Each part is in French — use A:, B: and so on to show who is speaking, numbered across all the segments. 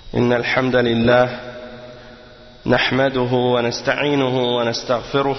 A: إن الحمد لله نحمده ونستعينه ونستغفره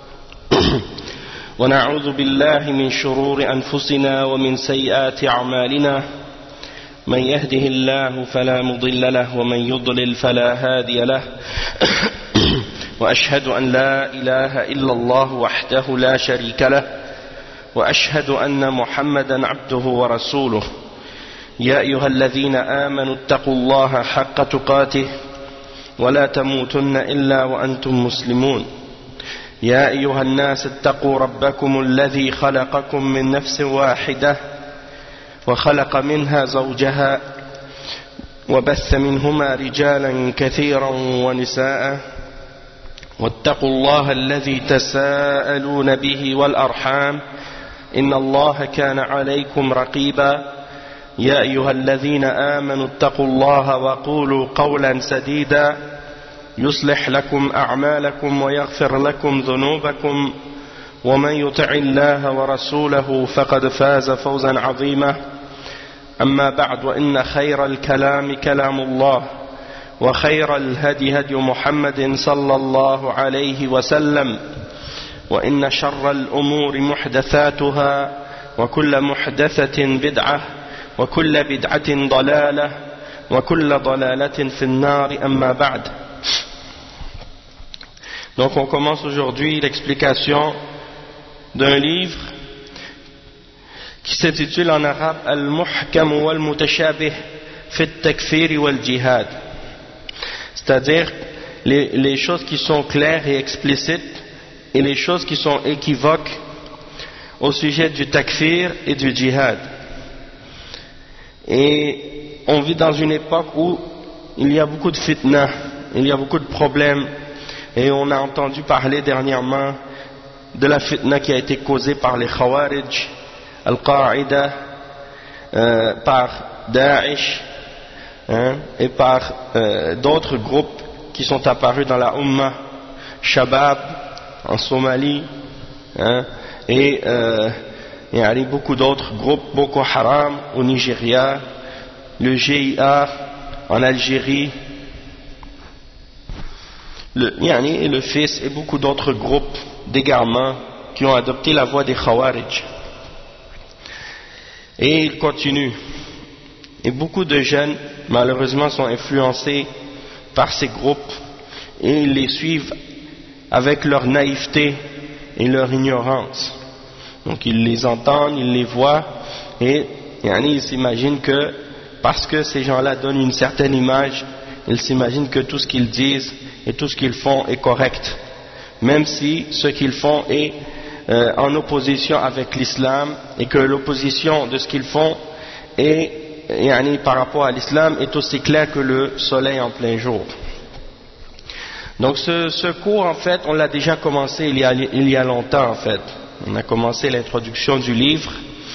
A: ونعوذ بالله من شرور أنفسنا ومن سيئات أعمالنا من يهده الله فلا مضل له ومن يضلل فلا هادي له وأشهد أن لا إله إلا الله وحده لا شريك له وأشهد أن محمدا عبده ورسوله يا أيها الذين آمنوا اتقوا الله حق تقاته ولا تموتن إلا وأنتم مسلمون يا أيها الناس اتقوا ربكم الذي خلقكم من نفس واحدة وخلق منها زوجها وبث منهما رجالا كثيرا ونساء واتقوا الله الذي تساءلون به والأرحام إن الله كان عليكم رقيبا يا أيها الذين آمنوا اتقوا الله وقولوا قولا سديدا يصلح لكم أعمالكم ويغفر لكم ذنوبكم ومن يطع الله ورسوله فقد فاز فوزا عظيما أما بعد وإن خير الكلام كلام الله وخير الهدي هدي محمد صلى الله عليه وسلم وإن شر الأمور محدثاتها وكل محدثة بدعة وكل بدعة ضلالة وكل ضلالة في النار أما بعد. Donc on commence aujourd'hui l'explication d'un livre qui s'intitule en arabe Al-Muhkam wal-Mutashabih fi at-Takfir wal-Jihad, c'est-à-dire les choses qui sont claires et explicites et les choses qui sont équivoques au sujet du takfir et du djihad. Et on vit dans une époque où il y a beaucoup de fitna, il y a beaucoup de problèmes, et on a entendu parler dernièrement de la fitna qui a été causée par les Khawarij, Al-Qa'ida, par Daesh, et par d'autres groupes qui sont apparus dans la Ummah, Shabab en Somalie, et il y a beaucoup d'autres groupes, Boko Haram au Nigeria, le GIA en Algérie, et le FIS et beaucoup d'autres groupes d'égarement qui ont adopté la voie des Khawarij. Et ils continuent. Et beaucoup de jeunes, malheureusement, sont influencés par ces groupes et ils les suivent avec leur naïveté et leur ignorance. Donc ils les entendent, ils les voient et ils s'imaginent que parce que ces gens-là donnent une certaine image, ils s'imaginent que tout ce qu'ils disent et tout ce qu'ils font est correct, même si ce qu'ils font est en opposition avec l'islam et que l'opposition de ce qu'ils font est, par rapport à l'islam est aussi clair que le soleil en plein jour. Donc ce cours en fait on l'a déjà commencé il y a longtemps en fait. On a commencé l'introduction du livre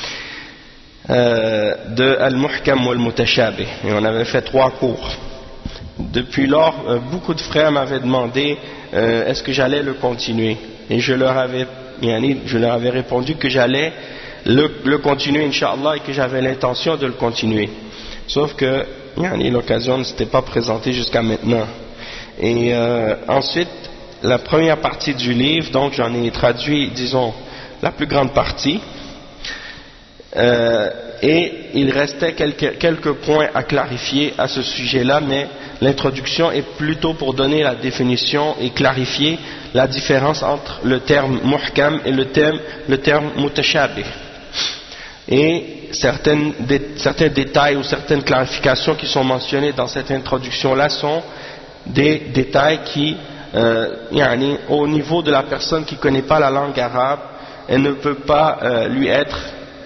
A: de Al-Muhkam wal-Mutashabih et on avait fait 3 cours. Depuis lors, beaucoup de frères m'avaient demandé est-ce que j'allais le continuer et je leur avais répondu que j'allais le continuer Inch'Allah et que j'avais l'intention de le continuer. Sauf que l'occasion ne s'était pas présentée jusqu'à maintenant. Et ensuite, la première partie du livre, donc j'en ai traduit, disons, la plus grande partie, et il restait quelques points à clarifier à ce sujet-là, mais l'introduction est plutôt pour donner la définition et clarifier la différence entre le terme muhkam et le terme mutashabih. Et certains détails ou certaines clarifications qui sont mentionnées dans cette introduction-là sont des détails qui, au niveau de la personne qui ne connaît pas la langue arabe, elle ne peut pas lui être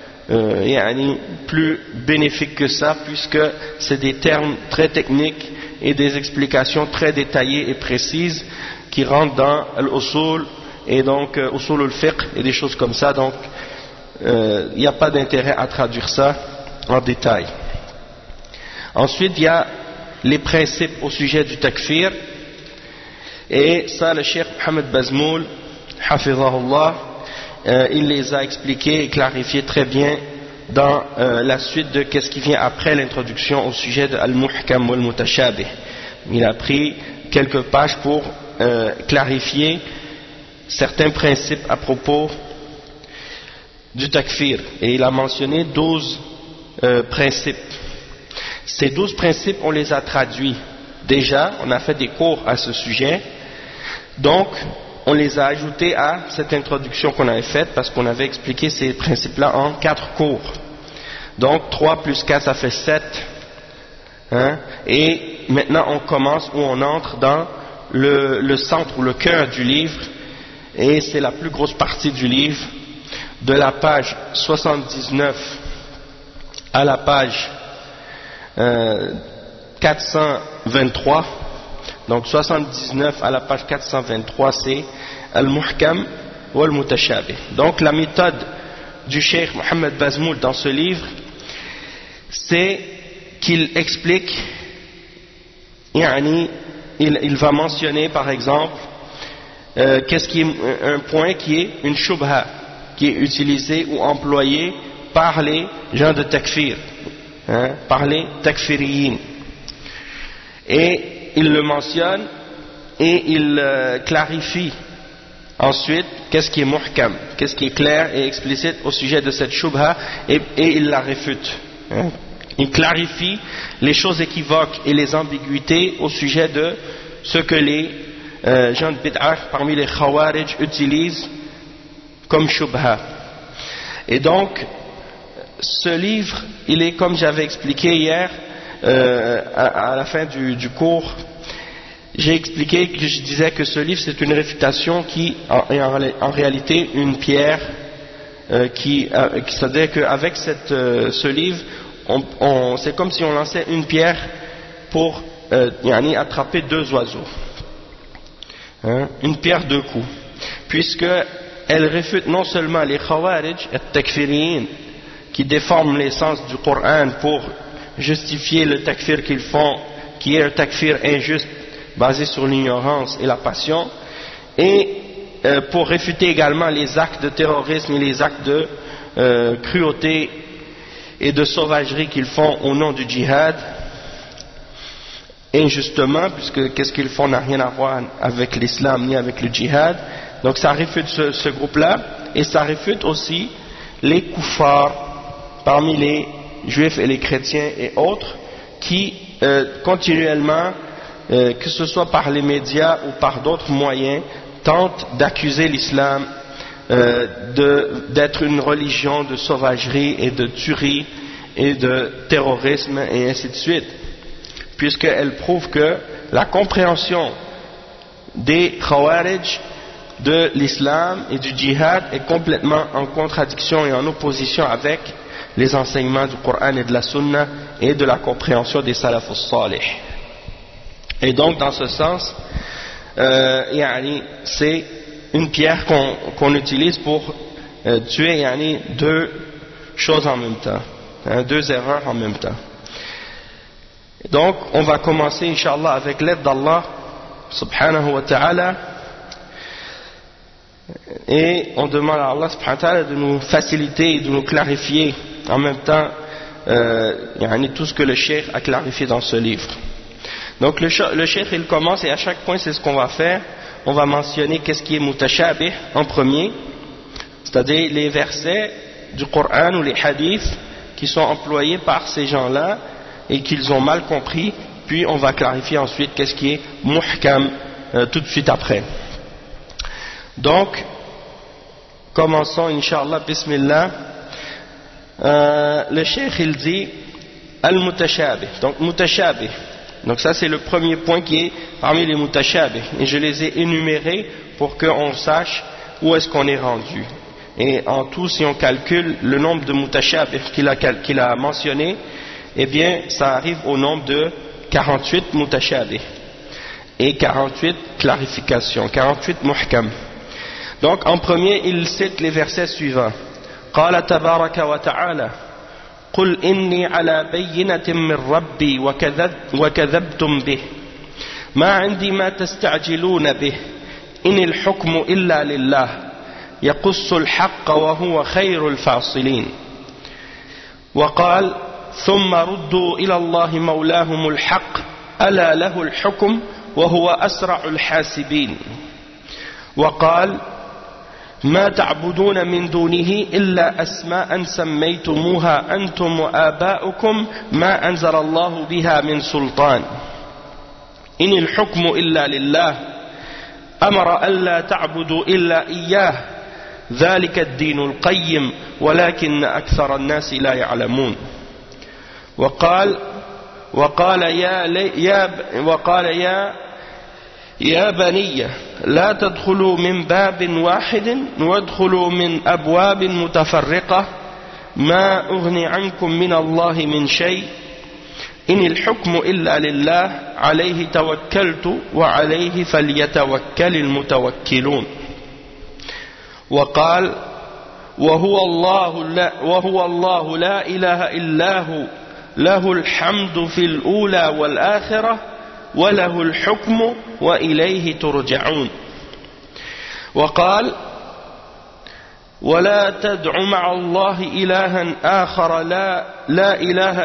A: plus bénéfique que ça, puisque c'est des termes très techniques et des explications très détaillées et précises qui rentrent dans l'usul et donc usul al-fiqh et des choses comme ça. Donc il n'y a pas d'intérêt à traduire ça en détail. Ensuite il y a les principes au sujet du takfir, et ça le Cheikh Mohamed Bazmoul hafizahullah il les a expliqués et clarifiés très bien dans la suite de qu'est-ce qui vient après l'introduction au sujet de Al-Muhkam wal-Mutashabih. Il a pris quelques pages pour clarifier certains principes à propos du takfir, et il a mentionné 12 principes. Ces 12 principes, on les a traduits déjà, on a fait des cours à ce sujet, donc on les a ajoutés à cette introduction qu'on avait faite parce qu'on avait expliqué ces principes-là en 4 cours. Donc 3 plus 4 ça fait 7, hein? Et maintenant on commence, ou on entre dans le centre ou le cœur du livre, et c'est la plus grosse partie du livre, de la page 79 à la page 423. Donc 79 à la page 423, c'est Al-Muhkam wal-Mutashabih. Donc la méthode du Cheikh Mohammed Bazmoul dans ce livre, c'est qu'il explique, il va mentionner par exemple qu'est-ce qui est un point qui est une shubha, qui est utilisé ou employé par les gens de takfir, hein, par les takfiriyin. Et il le mentionne et il clarifie ensuite qu'est-ce qui est muhkam, qu'est-ce qui est clair et explicite au sujet de cette shubha, et il la réfute. Hein. Il clarifie les choses équivoques et les ambiguïtés au sujet de ce que les gens de bid'ah parmi les khawarij utilisent comme shubha. Et donc ce livre, il est, comme j'avais expliqué hier à la fin du cours, j'ai expliqué que je disais que ce livre c'est une réfutation qui est en réalité une pierre c'est-à-dire qu'avec ce livre c'est comme si on lançait une pierre pour attraper 2 oiseaux, hein, une pierre 2 coups, puisque elle réfute non seulement les khawarij et takfiriyin qui déforment l'essence du Coran pour justifier le takfir qu'ils font, qui est un takfir injuste basé sur l'ignorance et la passion, et pour réfuter également les actes de terrorisme et les actes de cruauté et de sauvagerie qu'ils font au nom du djihad, injustement, puisque qu'est-ce qu'ils font n'a rien à voir avec l'islam ni avec le djihad. Donc ça réfute ce groupe-là, et ça réfute aussi les kuffars parmi les juifs et les chrétiens et autres qui continuellement, que ce soit par les médias ou par d'autres moyens, tentent d'accuser l'islam d'être une religion de sauvagerie et de tuerie et de terrorisme et ainsi de suite, puisqu'elle prouve que la compréhension des khawarij de l'islam et du djihad est complètement en contradiction et en opposition avec les enseignements du Coran et de la Sunna et de la compréhension des salafus salih. Et donc dans ce sens, c'est une pierre qu'on utilise pour tuer 2 choses en même temps, hein, 2 erreurs en même temps. Donc on va commencer Inch'Allah avec l'aide d'Allah subhanahu wa ta'ala, et on demande à Allah subhanahu wa ta'ala de nous faciliter et de nous clarifier en même temps tout ce que le cheikh a clarifié dans ce livre. Donc le cheikh il commence, et à chaque point c'est ce qu'on va faire. On va mentionner qu'est-ce qui est mutashabih en premier, c'est-à-dire les versets du Coran ou les hadiths qui sont employés par ces gens-là et qu'ils ont mal compris, puis on va clarifier ensuite qu'est-ce qui est muhkam tout de suite après. Donc commençons Inch'Allah, bismillah. Le cheikh il dit al-mutashabih, donc mutashabih. Donc ça c'est le premier point qui est parmi les mutashabih, et je les ai énumérés pour qu'on sache où est-ce qu'on est rendu. Et en tout, si on calcule le nombre de mutashabih qu'il a mentionné, eh bien ça arrive au nombre de 48 mutashabih et 48 clarifications, 48 muhkam. Donc en premier il cite les versets suivants. قال تبارك وتعالى قل إني على بينة من ربي وكذبتم به ما عندي ما تستعجلون به إن الحكم إلا لله يقص الحق وهو خير الفاصلين. وقال ثم ردوا إلى الله مولاهم الحق ألا له الحكم وهو أسرع الحاسبين وقال ما تعبدون من دونه إلا أسماء سميتموها أنتم وآباؤكم ما أنزل الله بها من سلطان إن الحكم إلا لله أمر ألا تعبدوا إلا إياه ذلك الدين القيم ولكن أكثر الناس لا يعلمون وقال يا بني لا تدخلوا من باب واحد وادخلوا من أبواب متفرقة ما أغني عنكم من الله من شيء إن الحكم إلا لله عليه توكلت وعليه فليتوكل المتوكلون وقال وهو الله لا إله إلا هو له الحمد في الأولى والآخرة وله الحكم وإليه ترجعون وقال ولا تدع مع الله إلها آخر لا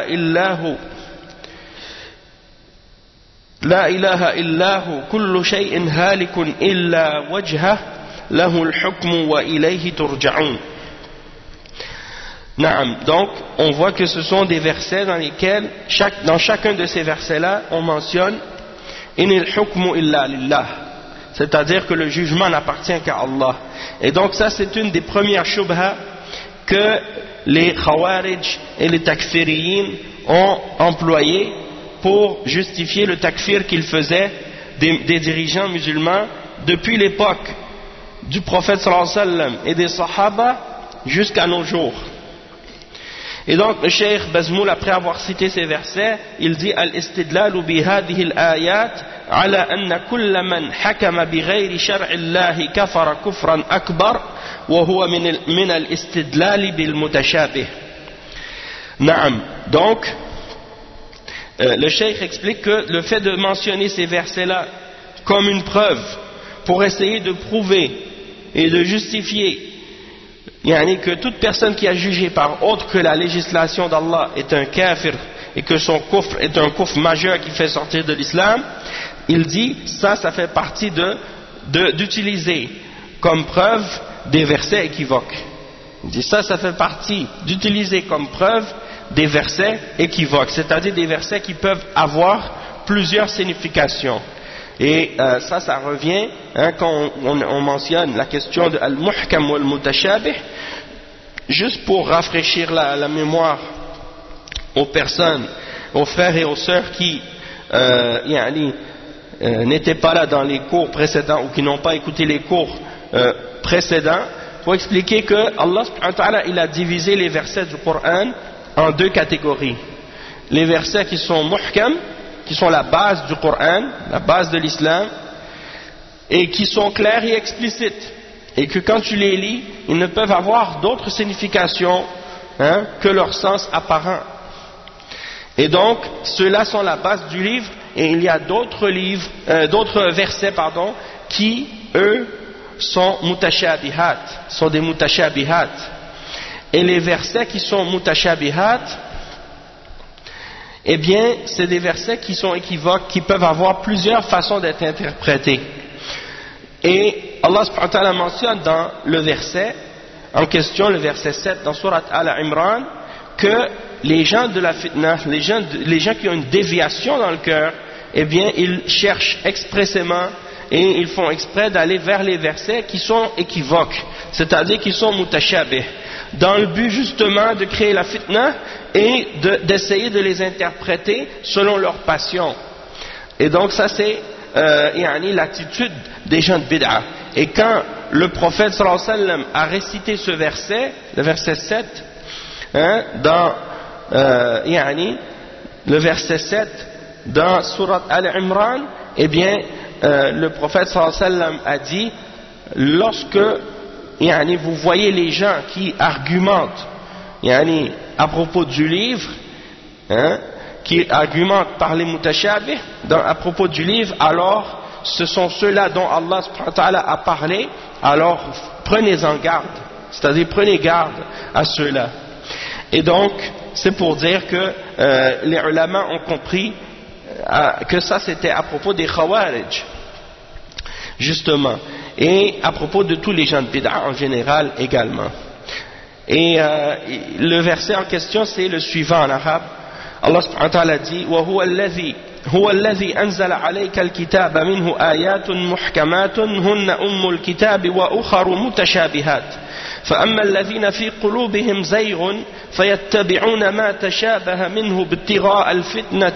A: إله إلا هو كل شيء هالك إلا وجهه له الحكم وإليه ترجعون. Naam. Donc, on voit que ce sont des versets dans lesquels, dans chacun de ces versets-là, on mentionne Inil hukmu illa lillah, c'est-à-dire que le jugement n'appartient qu'à Allah. Et donc ça, c'est une des premières shubha que les khawarij et les takfiriyin ont employé pour justifier le takfir qu'ils faisaient des dirigeants musulmans depuis l'époque du prophète sallallahu alayhi wa sallam et des sahaba jusqu'à nos jours. Et donc le cheikh Bazmoul, après avoir cité ces versets, il dit al-istidlalu bi hadhihi al-ayat ala anna kull man hakama bi ghayri shar'i Allah kafara kufran akbar wa huwa min al-istidlal bil mutashabih. Naam. Donc le cheikh explique que le fait de mentionner ces versets-là comme une preuve pour essayer de prouver et de justifier que toute personne qui a jugé par autre que la législation d'Allah est un kafir et que son kufr est un kufr majeur qui fait sortir de l'islam, il dit ça fait partie d'utiliser comme preuve des versets équivoques. Il dit ça fait partie d'utiliser comme preuve des versets équivoques, c'est-à-dire des versets qui peuvent avoir plusieurs significations. Et ça revient quand on mentionne la question de al-muhkam ou al-mutashabih, juste pour rafraîchir la mémoire aux personnes, aux frères et aux sœurs qui n'étaient pas là dans les cours précédents ou qui n'ont pas écouté les cours précédents, pour expliquer que Allah subhanahu wa ta'ala, il a divisé les versets du Coran en deux catégories. Les versets qui sont muhkam, qui sont la base du Coran, la base de l'islam, et qui sont clairs et explicites, et que quand tu les lis, ils ne peuvent avoir d'autres significations que leur sens apparent. Et donc, ceux-là sont la base du livre, et il y a d'autres versets, qui, eux, sont mutashabihat, sont des mutashabihat. Et les versets qui sont mutashabihat, eh bien, c'est des versets qui sont équivoques, qui peuvent avoir plusieurs façons d'être interprétés. Et Allah subhanahu wa ta'ala mentionne dans le verset en question, le verset 7 dans Surat Al-Imran, que les gens de la fitna, les gens qui ont une déviation dans le cœur, eh bien, ils cherchent expressément et ils font exprès d'aller vers les versets qui sont équivoques, c'est-à-dire qui sont mutashabih, dans le but justement de créer la fitna et d'essayer de les interpréter selon leur passion. Et donc ça c'est l'attitude des gens de bid'a. Et quand le prophète sallallahu alayhi wa sallam a récité ce verset, le verset 7, dans le verset 7 dans Surat Al-Imran, eh bien le prophète sallallahu alayhi wa sallam a dit, lorsque vous voyez les gens qui argumentent à propos du livre, qui argumentent par les mutashabih à propos du livre, alors ce sont ceux-là dont Allah subhanahu wa ta'ala a parlé, alors prenez-en garde, c'est-à-dire prenez garde à ceux-là. Et donc c'est pour dire que les ulama ont compris que ça c'était à propos des Khawarij, justement, et à propos de tous les gens de bid'a en général également. Et le verset en question c'est le suivant en arabe. Allah subhanahu wa ta'ala dit هو الذي أنزل عليك الكتاب منه آيات محكمات هن أم الكتاب وأخر متشابهات فأما الذين في قلوبهم زيغ فيتبعون ما تشابه منه ابتغاء الفتنة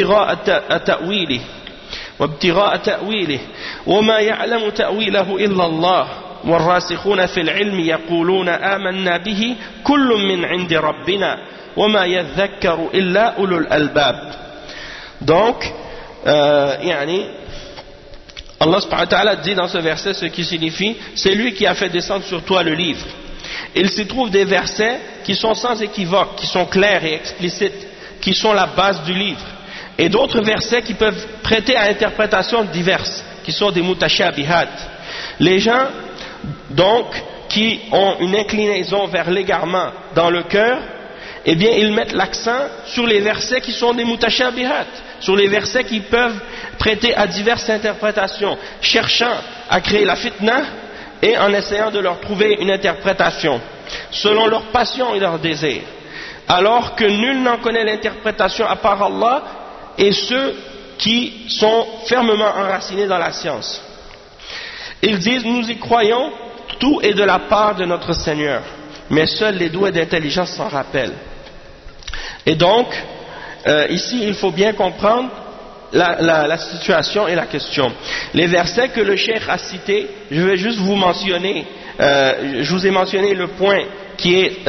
A: وابتغاء تأويله وما يعلم تأويله إلا الله والراسخون في العلم يقولون آمنا به كل من عند ربنا وما يذكر إلا أولو الألباب. Donc, Allah subhanahu wa ta'ala dit dans ce verset ce qui signifie c'est lui qui a fait descendre sur toi le livre. Il s'y trouve des versets qui sont sans équivoque, qui sont clairs et explicites, qui sont la base du livre, et d'autres versets qui peuvent prêter à interprétations diverses, qui sont des mutashabihat. Les gens donc qui ont une inclinaison vers l'égarement dans le cœur, eh bien ils mettent l'accent sur les versets qui sont des mutashabihat, sur les versets qui peuvent prêter à diverses interprétations, cherchant à créer la fitna et en essayant de leur trouver une interprétation selon leur passion et leur désir, alors que nul n'en connaît l'interprétation à part Allah et ceux qui sont fermement enracinés dans la science. Ils disent nous y croyons, tout est de la part de notre Seigneur, mais seuls les doués d'intelligence s'en rappellent. Et donc ici il faut bien comprendre la situation et la question. Les versets que le cheikh a cités, je vais juste vous mentionner, je vous ai mentionné le point qui est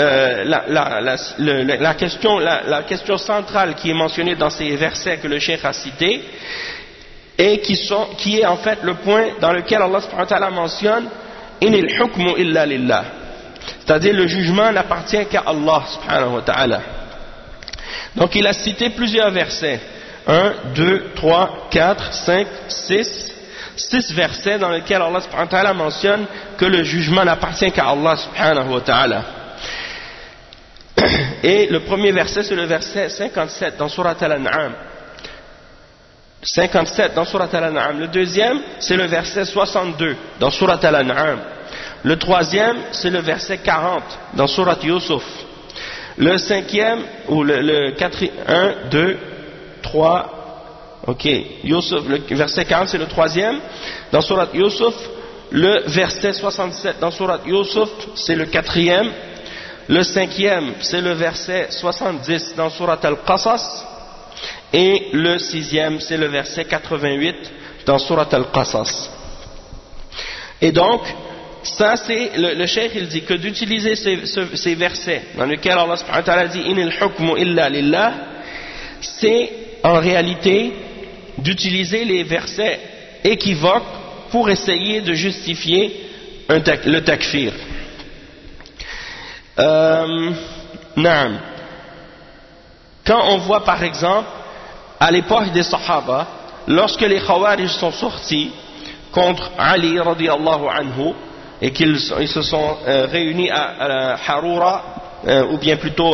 A: la question centrale qui est mentionnée dans ces versets que le cheikh a cités, et qui est en fait le point dans lequel Allah subhanahu wa ta'ala mentionne inil hukmu illa lillah, c'est-à-dire le jugement n'appartient qu'à Allah subhanahu wa ta'ala. Donc il a cité plusieurs versets, 1, 2, 3, 4, 5, 6 versets dans lesquels Allah subhanahu wa ta'ala mentionne que le jugement n'appartient qu'à Allah subhanahu wa ta'ala. Et le premier verset c'est le verset 57 dans Surat Al-An'am. 57 dans Surat Al-An'am. Le deuxième c'est le verset 62 dans Surat Al-An'am. Le troisième c'est le verset 40 dans Surat Yusuf. Le cinquième, ou le quatrième, 1, 2, 3, ok, Yusuf, le verset 40 c'est le troisième, dans Surat Yusuf, le verset 67 dans Surat Yusuf c'est le quatrième, le cinquième c'est le verset 70 dans Surat Al-Qasas, et le sixième c'est le verset 88 dans Surat Al-Qasas. Et donc, ça c'est le cheikh il dit que d'utiliser ces versets dans lesquels Allah subhanahu wa ta'ala dit inil hukmu illa lillah, c'est en réalité d'utiliser les versets équivoques pour essayer de justifier le takfir. Quand on voit par exemple à l'époque des Sahaba, lorsque les Khawarij sont sortis contre Ali radiyallahu anhu et qu'ils se sont réunis à Harura, ou bien plutôt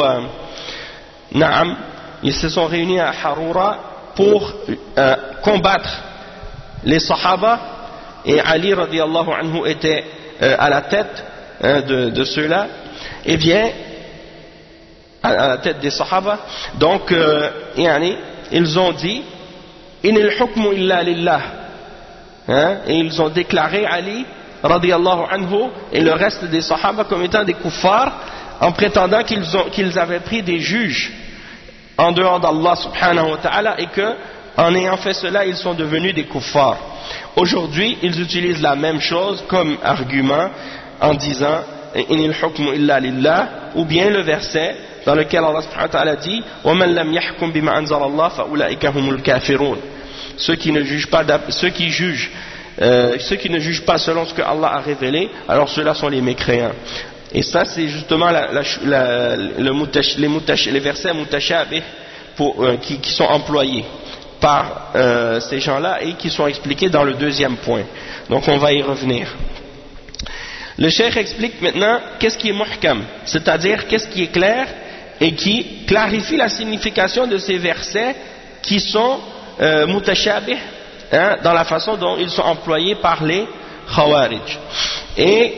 A: ils se sont réunis à Harura pour combattre les Sahaba, et Ali radiyallahu anhu était à la tête de ceux-là, et bien à la tête des Sahaba. Donc ils ont dit inil hukmu illa lillah, et ils ont déclaré Ali radiyallahu anhu et le reste des Sahaba comme étant des kuffars, en prétendant qu'ils avaient pris des juges en dehors d'Allah subhanahu wa ta'ala, et que en ayant fait cela ils sont devenus des kuffars. Aujourd'hui ils utilisent la même chose comme argument en disant inil hukmu illa lillah, ou bien le verset dans lequel Allah subhanahu wa ta'ala dit wa man lam yahkum bima anzala Allah fa ulaika humul kafirun, ceux qui ne jugent pas ceux qui ne jugent pas selon ce que Allah a révélé, alors ceux-là sont les mécréants. Et ça c'est justement les versets mutashabih qui sont employés par ces gens-là et qui sont expliqués dans le deuxième point. Donc on va y revenir. Le cheikh explique maintenant qu'est-ce qui est muhkam, c'est-à-dire qu'est-ce qui est clair et qui clarifie la signification de ces versets qui sont mutashabih, dans la façon dont ils sont employés par les Khawarij. Et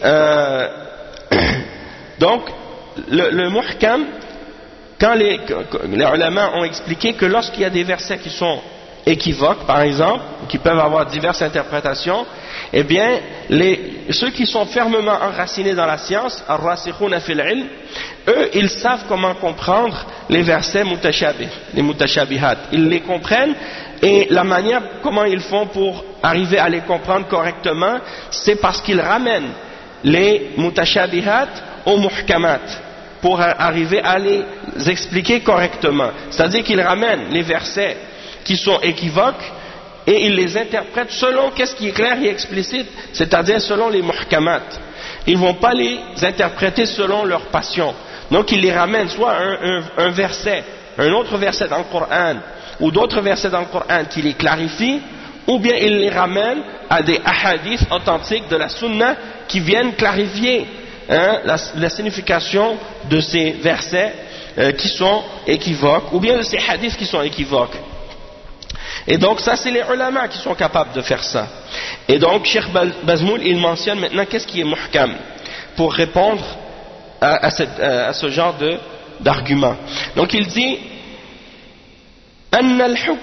A: donc le muhkam, quand les ulama ont expliqué que lorsqu'il y a des versets qui sont équivoques, par exemple, qui peuvent avoir diverses interprétations, eh bien, ceux qui sont fermement enracinés dans la science, ar-rasikhuna fil ilm, eux, ils savent comment comprendre les versets mutashabih, les mutashabihat. Ils les comprennent, et la manière comment ils font pour arriver à les comprendre correctement, c'est parce qu'ils ramènent les mutashabihat aux muhkamat, pour arriver à les expliquer correctement. C'est-à-dire qu'ils ramènent les versets qui sont équivoques et ils les interprètent selon qu'est-ce qui est clair et explicite, c'est-à-dire selon les muhkamat. Ils ne vont pas les interpréter selon leur passion. Donc ils les ramènent soit un verset, un autre verset dans le Coran, ou d'autres versets dans le Coran qui les clarifient, ou bien ils les ramènent à des ahadiths authentiques de la sunna qui viennent clarifier la signification de ces versets qui sont équivoques, ou bien de ces hadiths qui sont équivoques. Et donc ça, c'est les ulama qui sont capables de faire ça. Et donc Cheikh Bazmoul, il mentionne maintenant qu'est-ce qui est muhkam, pour répondre à ce genre d'argument. Donc il dit أن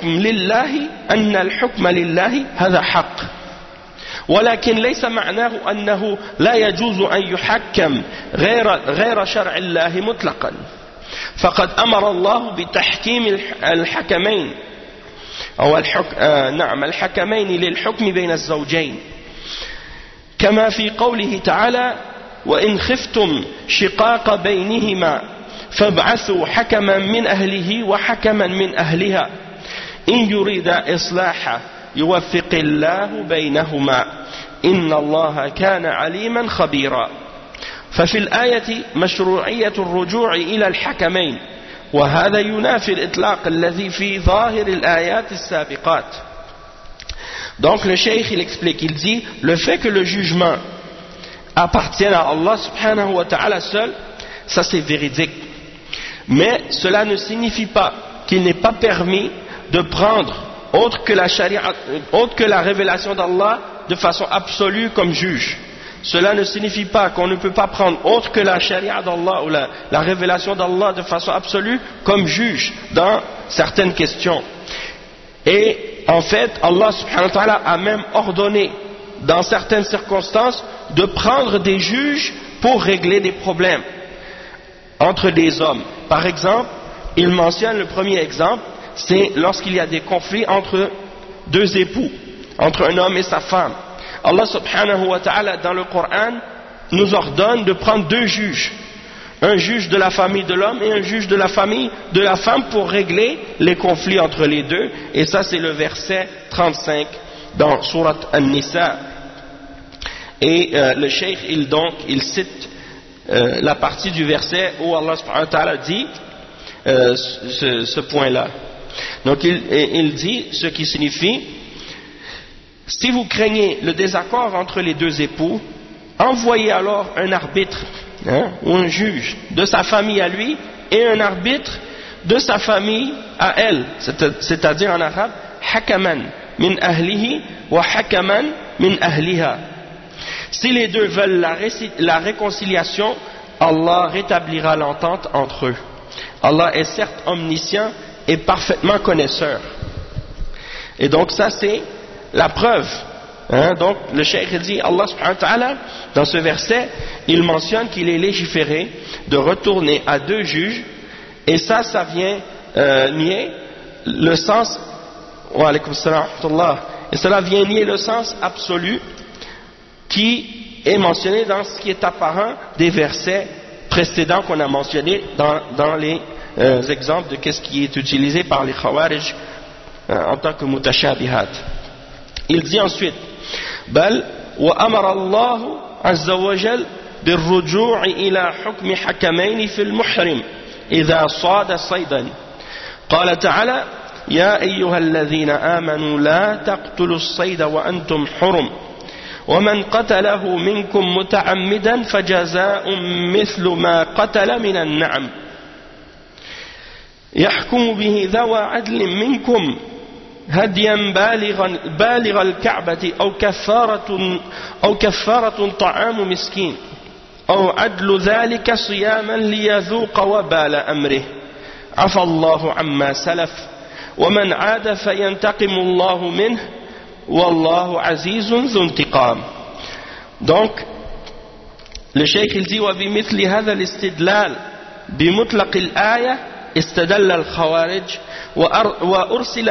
A: الحكم لله هذا حق ولكن ليس معناه أنه لا يجوز أن يحكم غير شرع الله مطلقا فقد أمر الله بتحكيم الحكمين أو الحكمين للحكم بين الزوجين كما في قوله تعالى وإن خفتم شقاق بينهما فابعثوا حكما من أهله وحكما من أهلها إن يريد إصلاحا يوفق الله بينهما إن الله كان عليما خبيرا ففي الآية مشروعية الرجوع إلى الحكمين وهذا ينافي الإطلاق الذي في ظاهر الآيات السابقات. Donc le cheikh il explique, il dit le fait que le jugement appartienne à Allah subhanahu wa ta'ala seul, ça c'est véridique, mais cela ne signifie pas qu'il n'est pas permis de prendre autre que la charia, autre que la révélation d'Allah de façon absolue comme juge. Cela ne signifie pas qu'on ne peut pas prendre autre que la charia d'Allah ou la révélation d'Allah de façon absolue comme juge dans certaines questions. Et en fait, Allah subhanahu wa ta'ala a même ordonné dans certaines circonstances de prendre des juges pour régler des problèmes entre des hommes. Par exemple, il mentionne le premier exemple, c'est lorsqu'il y a des conflits entre deux époux, entre un homme et sa femme. Allah subhanahu wa ta'ala dans le Coran nous ordonne de prendre deux juges, un juge de la famille de l'homme et un juge de la famille de la femme pour régler les conflits entre les deux, et ça c'est le verset 35 dans Surat An-Nisa. Et le cheikh il cite la partie du verset où Allah subhanahu wa ta'ala dit ce point-là. Donc il dit ce qui signifie: si vous craignez le désaccord entre les deux époux, envoyez alors un arbitre ou un juge de sa famille à lui et un arbitre de sa famille à elle, c'est-à-dire en arabe hakaman min ahlihi wa hakaman min ahliha. Si les deux veulent la réconciliation, Allah rétablira l'entente entre eux. Allah est certes omniscient et parfaitement connaisseur. Et donc ça c'est la preuve. Donc le cheikh dit, Allah subhanahu wa ta'ala dans ce verset, il mentionne qu'il est légiféré de retourner à deux juges, et ça vient nier le sens, wa alaykum salam wa rahmatullah, et cela vient nier le sens absolu qui est mentionné dans ce qui est apparent des versets précédents qu'on a mentionnés dans les exemples de qu'est-ce qui est utilisé par les Khawarij en tant que mutashabihat. Il dit ensuite بل وأمر الله عز وجل بالرجوع إلى حكم حكمين في المحرم إذا صاد صيدا قال تعالى يا أيها الذين آمنوا لا تقتلوا الصيد وأنتم حرم ومن قتله منكم متعمدا فجزاء مثل ما قتل من النعم يحكم به ذوى عدل منكم هديا بالغ الكعبة أو كفارة طعام مسكين أو عدل ذلك صياما ليذوق وبال أمره عفى الله عما سلف ومن عاد فينتقم الله منه والله عزيز ذو انتقام. Donc le cheikh il dit وبمثل هذا الاستدلال بمطلق الآية استدل الخوارج وأرسل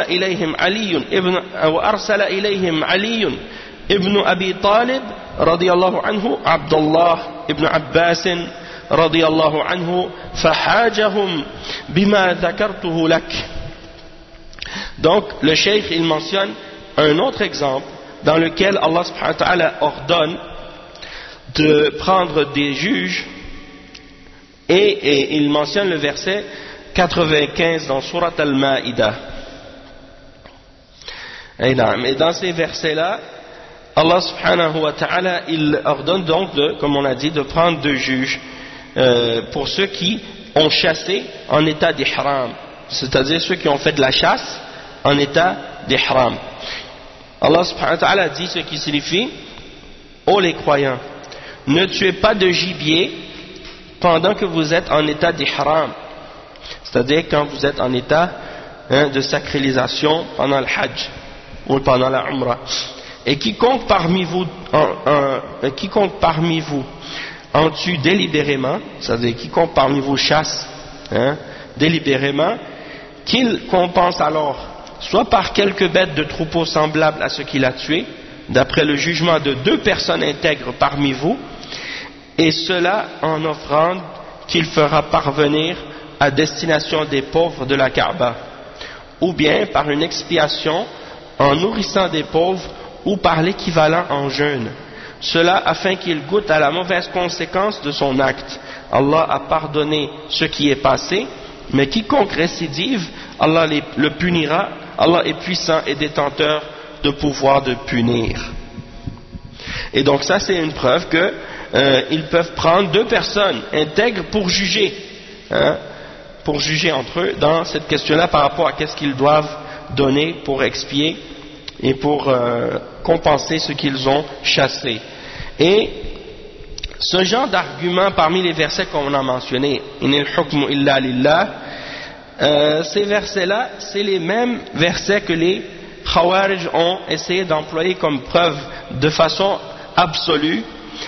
A: إليهم علي ابن أبي طالب رضي الله عنه عبد الله ابن عباس رضي الله عنه فحاجهم بما ذكرته لك. Donc le cheikh il mentionne un autre exemple dans lequel Allah subhanahu wa ta'ala ordonne de prendre des juges et il mentionne le verset 95 dans Surat Al-Ma'idah. Et dans ces versets-là, Allah subhanahu wa ta'ala il ordonne donc comme on a dit, de prendre deux juges pour ceux qui ont chassé en état d'ihram, c'est-à-dire ceux qui ont fait de la chasse en état d'ihram. Allah subhanahu wa ta'ala dit ce qui signifie: ô les croyants, ne tuez pas de gibier pendant que vous êtes en état d'ihram, c'est-à-dire quand vous êtes en état de sacralisation pendant le hajj ou pendant la umrah. Et quiconque parmi vous en tue délibérément, c'est-à-dire quiconque parmi vous chasse délibérément, qu'il compense alors soit par quelques bêtes de troupeau semblables à ce qu'il a tué, d'après le jugement de 2 personnes intègres parmi vous, et cela en offrande qu'il fera parvenir à destination des pauvres de la Kaaba, ou bien par une expiation en nourrissant des pauvres, ou par l'équivalent en jeûne, cela afin qu'il goûte à la mauvaise conséquence de son acte. Allah a pardonné ce qui est passé, mais quiconque récidive, Allah le punira. Allah est puissant et détenteur de pouvoir de punir. Et donc ça c'est une preuve que ils peuvent prendre 2 personnes intègres pour juger entre eux dans cette question-là par rapport à qu'est-ce qu'ils doivent donner pour expier et pour compenser ce qu'ils ont chassé. Et ce genre d'argument parmi les versets qu'on a mentionnés, inil hukmu illa lillah, ces versets-là, c'est les mêmes versets que les Khawarij ont essayé d'employer comme preuve de façon absolue,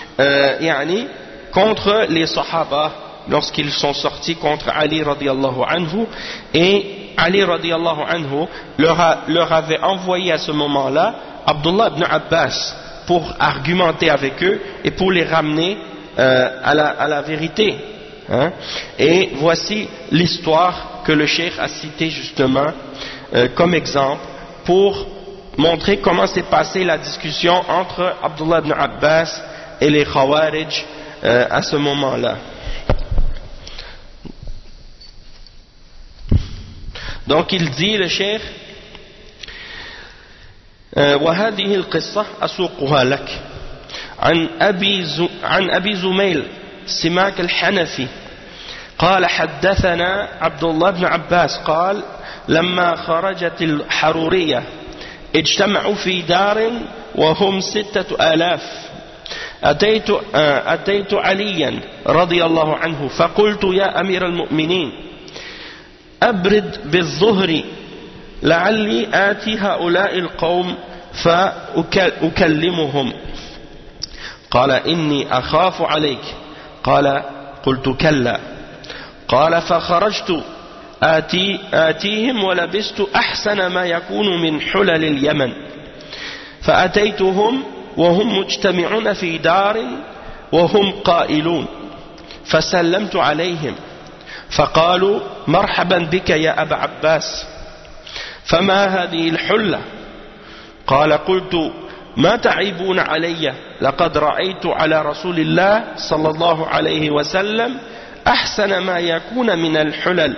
A: contre les Sahaba lorsqu'ils sont sortis contre Ali radiallahu anhu, et Ali radiallahu anhu leur avait envoyé à ce moment-là Abdullah ibn Abbas pour argumenter avec eux et pour les ramener à la vérité. Et voici l'histoire que le cheikh a citée justement comme exemple pour montrer comment s'est passée la discussion entre Abdullah ibn Abbas et les Khawarij à ce moment-là. Donc il dit le cheikh: وهذه القصة أسوقها لك عن أبي زميل سماك الحنفي قال حدثنا عبد الله بن عباس قال لما خرجت الحرورية اجتمعوا في دار وهم 6000 أتيت عليا رضي الله عنه فقلت يا أمير المؤمنين أبرد بالظهر لعلي آتي هؤلاء القوم فأكلمهم قال إني أخاف عليك قال قلت كلا قال فخرجت آتيهم ولبست أحسن ما يكون من حلل اليمن فأتيتهم وهم مجتمعون في دار وهم قائلون فسلمت عليهم فقالوا مرحبا بك يا أبا عباس فما هذه الحلة قال قلت ما تعيبون علي لقد رأيت على رسول الله صلى الله عليه وسلم أحسن ما يكون من الحلل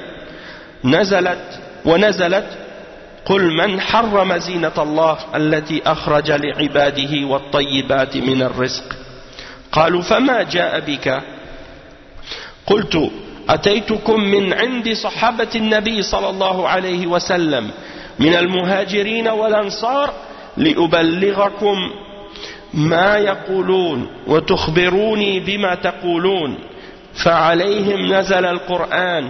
A: ونزلت قل من حرم زينة الله التي أخرج لعباده والطيبات من الرزق قالوا فما جاء بك قلت أتيتكم من عند صحابة النبي صلى الله عليه وسلم من المهاجرين والأنصار لأبلغكم ما يقولون وتخبروني بما تقولون فعليهم نزل القرآن.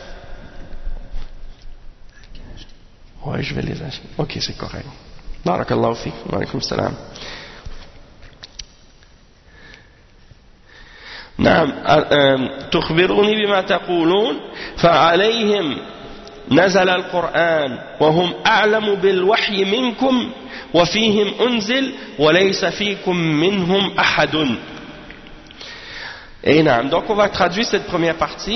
A: Ouais, je vais les acheter. Ok, c'est correct. Barakallahu fik. Wa alaykum salam. نعم تخبروني بما تقولون فعليهم نزل القرآن وهم أعلم بالوحي منكم وفيهم أنزل وليس فيكم منهم أحد. Et نعم, donc on va traduire cette première partie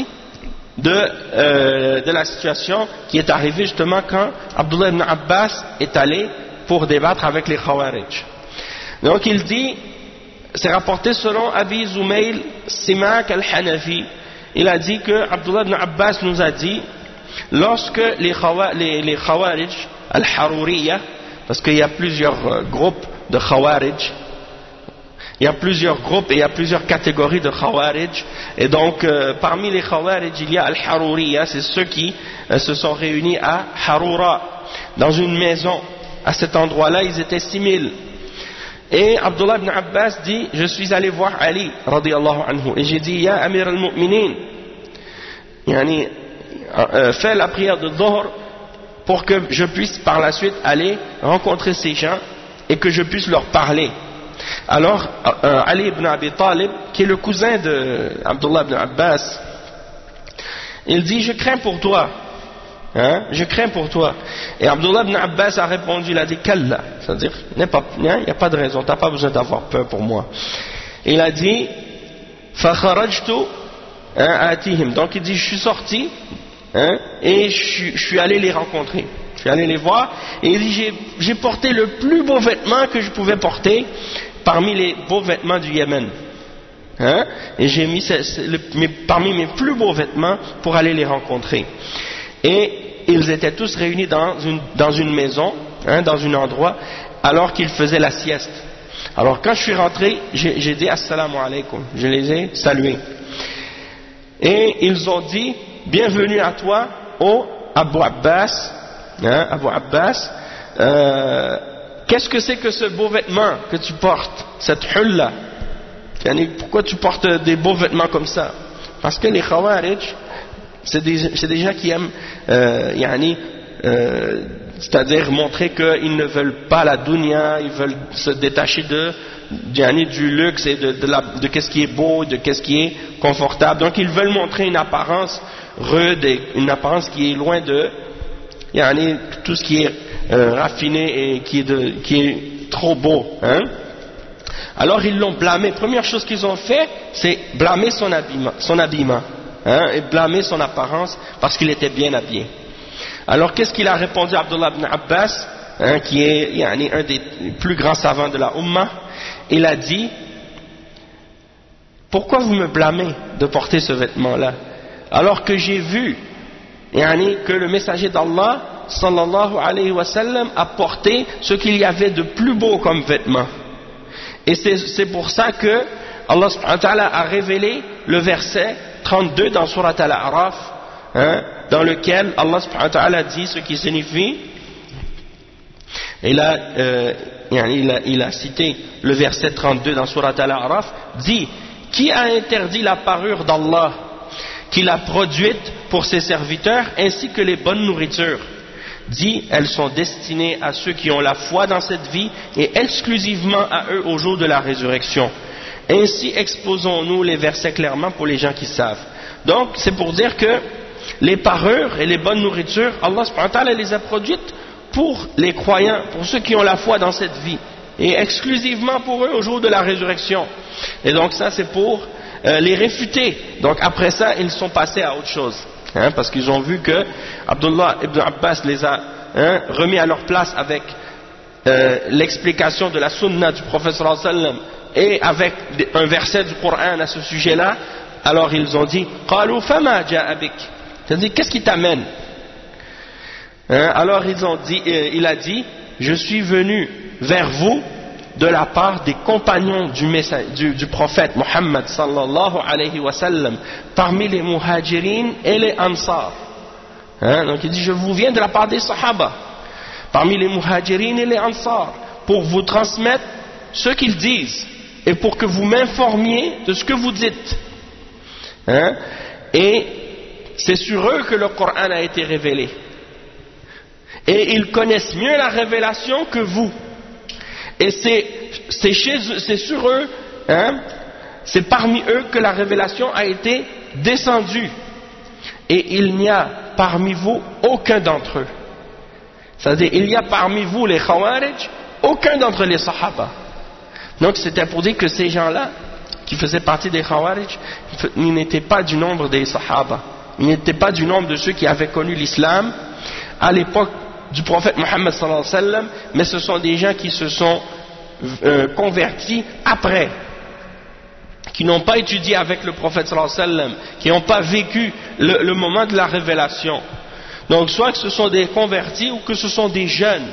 A: de la situation qui est arrivée justement quand Abdullah ibn Abbas est allé pour débattre avec les Khawarij. Donc il dit, c'est rapporté selon Abi Zumayl Simak al-Hanafi, il a dit que Abdullah ibn Abbas nous a dit, lorsque les Khawarij al-Haruriya, parce qu'il y a plusieurs groupes de Khawarij, il y a plusieurs groupes et il y a plusieurs catégories de Khawarij, et donc parmi les Khawarij il y a al-Haruriya, c'est ceux qui se sont réunis à Harura, dans une maison. À cet endroit-là ils étaient 6000. Et Abdullah ibn Abbas dit, je suis allé voir Ali radiyallahu anhu et j'ai dit, ya Amir al-Mu'minin, yani, fais la prière de Dhuhr pour que je puisse par la suite aller rencontrer ces gens et que je puisse leur parler. Alors Ali ibn Abi Talib, qui est le cousin de Abdullah ibn Abbas, il dit, je crains pour toi, hein, je crains pour toi. Et Abdullah ibn Abbas a répondu, il a dit, Kalla, c'est-à-dire, il n'y a pas de raison, tu n'as pas besoin d'avoir peur pour moi. Il a dit, fakharajtu atihim, donc il dit, je suis sorti, hein, et je suis allé les rencontrer, je suis allé les voir, et il dit, j'ai porté le plus beau vêtement que je pouvais porter parmi les beaux vêtements du Yémen, hein, et j'ai mis parmi mes plus beaux vêtements pour aller les rencontrer. Et ils étaient tous réunis dans une maison, hein, dans un endroit, alors qu'ils faisaient la sieste. Alors quand je suis rentré, j'ai dit assalamu alaikum, je les ai salués. Et ils ont dit, bienvenue à toi, ô Abu Abbas, hein, Abu Abbas, qu'est-ce que c'est que ce beau vêtement que tu portes, cette hulla? Pourquoi tu portes des beaux vêtements comme ça? Parce que les Khawarij, c'est des gens qui aiment, c'est-à-dire montrer qu'ils ne veulent pas la dunya, ils veulent se détacher du luxe et de qu'est-ce qui est beau, de qu'est-ce qui est confortable. Donc ils veulent montrer une apparence rude, et une apparence qui est loin de tout ce qui est raffiné et qui est trop beau, hein? Alors ils l'ont blâmé. Première chose qu'ils ont fait, c'est blâmer son habillement, hein, et blâmer son apparence parce qu'il était bien habillé. Alors qu'est-ce qu'il a répondu à Abdullah ibn Abbas, hein, qui est un des plus grands savants de la Ummah? Il a dit, pourquoi vous me blâmez de porter ce vêtement-là alors que j'ai vu que le messager d'Allah sallallahu alayhi wa sallam a porté ce qu'il y avait de plus beau comme vêtement? Et c'est pour ça que Allah subhanahu wa ta'ala a révélé le verset 32 dans Surat Al-A'raf, hein, dans lequel Allah subhanahu wa ta'ala dit ce qui signifie, il a cité le verset 32 dans Surat Al-A'raf, dit, qui a interdit la parure d'Allah qu'il a produite pour ses serviteurs ainsi que les bonnes nourritures? Dit, elles sont destinées à ceux qui ont la foi dans cette vie et exclusivement à eux au jour de la résurrection. Ainsi exposons-nous les versets clairement pour les gens qui savent. Donc c'est pour dire que les parures et les bonnes nourritures, Allah subhanahu wa ta'ala les a produites pour les croyants, pour ceux qui ont la foi dans cette vie, et exclusivement pour eux au jour de la résurrection. Et donc ça c'est pour les réfuter. Donc après ça ils sont passés à autre chose, hein, parce qu'ils ont vu que Abdullah ibn Abbas les a remis à leur place avec l'explication de la sunna du prophète sallallahu alayhi wa sallam et avec un verset du Coran à ce sujet-là. Alors ils ont dit, qalu fama ja'a bik, c'est-à-dire qu'est-ce qui t'amène, hein? Alors il a dit, je suis venu vers vous de la part des compagnons du prophète Muhammad sallallahu alayhi wa sallam, parmi les muhajirin et les ansar. Donc il dit, je vous viens de la part des sahaba, parmi les muhajirin et les ansar, pour vous transmettre ce qu'ils disent et pour que vous m'informiez de ce que vous dites. Et c'est sur eux que le Coran a été révélé. Et ils connaissent mieux la révélation que vous. Et c'est sur eux, c'est parmi eux que la révélation a été descendue. Et il n'y a parmi vous aucun d'entre eux. C'est-à-dire, il y a parmi vous les Khawarij, aucun d'entre les Sahaba. Donc c'était pour dire que ces gens-là, qui faisaient partie des Khawarij, ils n'étaient pas du nombre des Sahaba. Ils n'étaient pas du nombre de ceux qui avaient connu l'islam à l'époque du prophète Muhammad sallallahu alayhi wa sallam, mais ce sont des gens qui se sont convertis après, qui n'ont pas étudié avec le prophète sallallahu alayhi wa sallam, qui n'ont pas vécu le moment de la révélation. Donc soit que ce sont des convertis ou que ce sont des jeunes.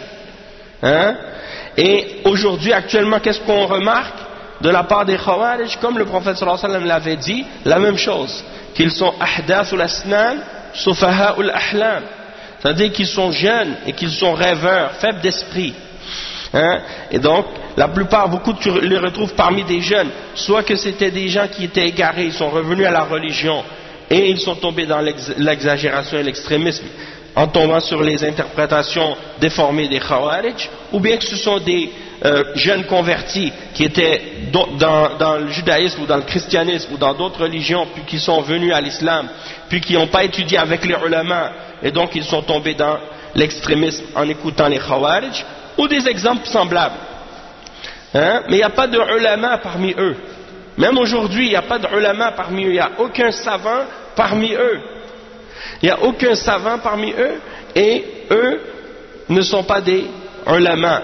A: Et aujourd'hui, actuellement, qu'est-ce qu'on remarque de la part des Khawarij? Comme le prophète sallallahu alayhi wa sallam l'avait dit, la même chose, qu'ils sont ahdathul asnan, sufaha'ul ahlam. C'est-à-dire qu'ils sont jeunes et qu'ils sont rêveurs, faibles d'esprit. Et donc, la plupart, beaucoup tu les retrouves parmi des jeunes, soit que c'était des gens qui étaient égarés, ils sont revenus à la religion et ils sont tombés dans l'exagération et l'extrémisme en tombant sur les interprétations déformées des Khawarij, ou bien que ce sont des jeunes convertis qui étaient dans le judaïsme ou dans le christianisme ou dans d'autres religions, puis qui sont venus à l'islam, puis qui n'ont pas étudié avec les ulama, et donc ils sont tombés dans l'extrémisme en écoutant les Khawarij, ou des exemples semblables. Mais il n'y a pas de ulama parmi eux. Même aujourd'hui, il n'y a pas de ulama parmi eux. Il n'y a aucun savant parmi eux. Il n'y a aucun savant parmi eux, et eux ne sont pas des ulama.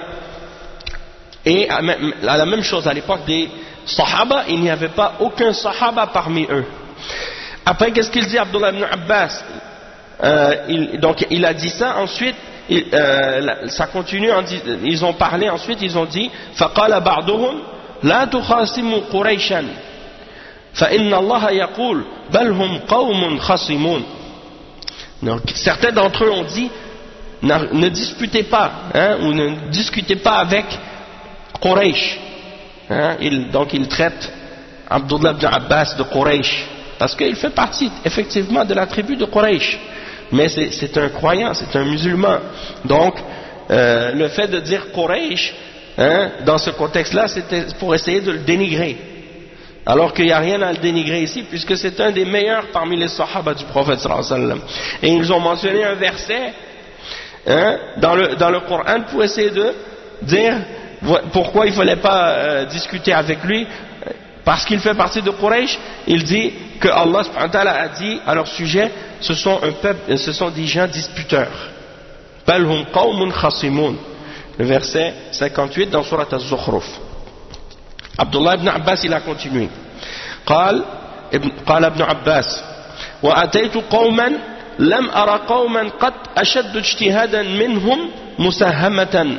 A: Et à la même chose, à l'époque des Sahaba, il n'y avait pas aucun Sahaba parmi eux. Après, qu'est-ce qu'il dit Abdullah ibn Abbas? Donc il a dit ça, ensuite ça continue, ils ont parlé, ensuite ils ont dit فَقَالَ بَعْضُهُمْ لَا تُخَاصِمُوا قُرَيْشًا فَإِنَّ اللَّهَ يَقُولُ بَلْ هُمْ قَوْمٌ خَصِمُونَ. Donc certains d'entre eux ont dit, ne disputez pas, ou ne discutez pas avec Quraysh. Donc il traite Abdullah ibn Abbas de Quraysh, parce qu'il fait partie effectivement de la tribu de Quraysh, mais c'est un croyant, c'est un musulman. Donc le fait de dire Quraysh dans ce contexte-là, c'était pour essayer de le dénigrer, alors qu'il n'y a rien à le dénigrer ici, puisque c'est un des meilleurs parmi les Sahaba du prophète sallallahu alayhi wa sallam. Et ils ont mentionné un verset dans le Coran pour essayer de dire pourquoi il ne fallait pas discuter avec lui, parce qu'il fait partie de Quraysh. Il dit que Allah subhanahu wa ta'ala a dit à leur sujet, ce sont un peuple, ce sont des gens disputeurs. Bal hum qawmun khasimun. Le verset 58 dans Surat Az-Zukhruf. Abdullah ibn Abbas il a continué. قال ابن عباس وأتيت قوما لم أرى قوما قد أشد اجتهادا منهم مساهمة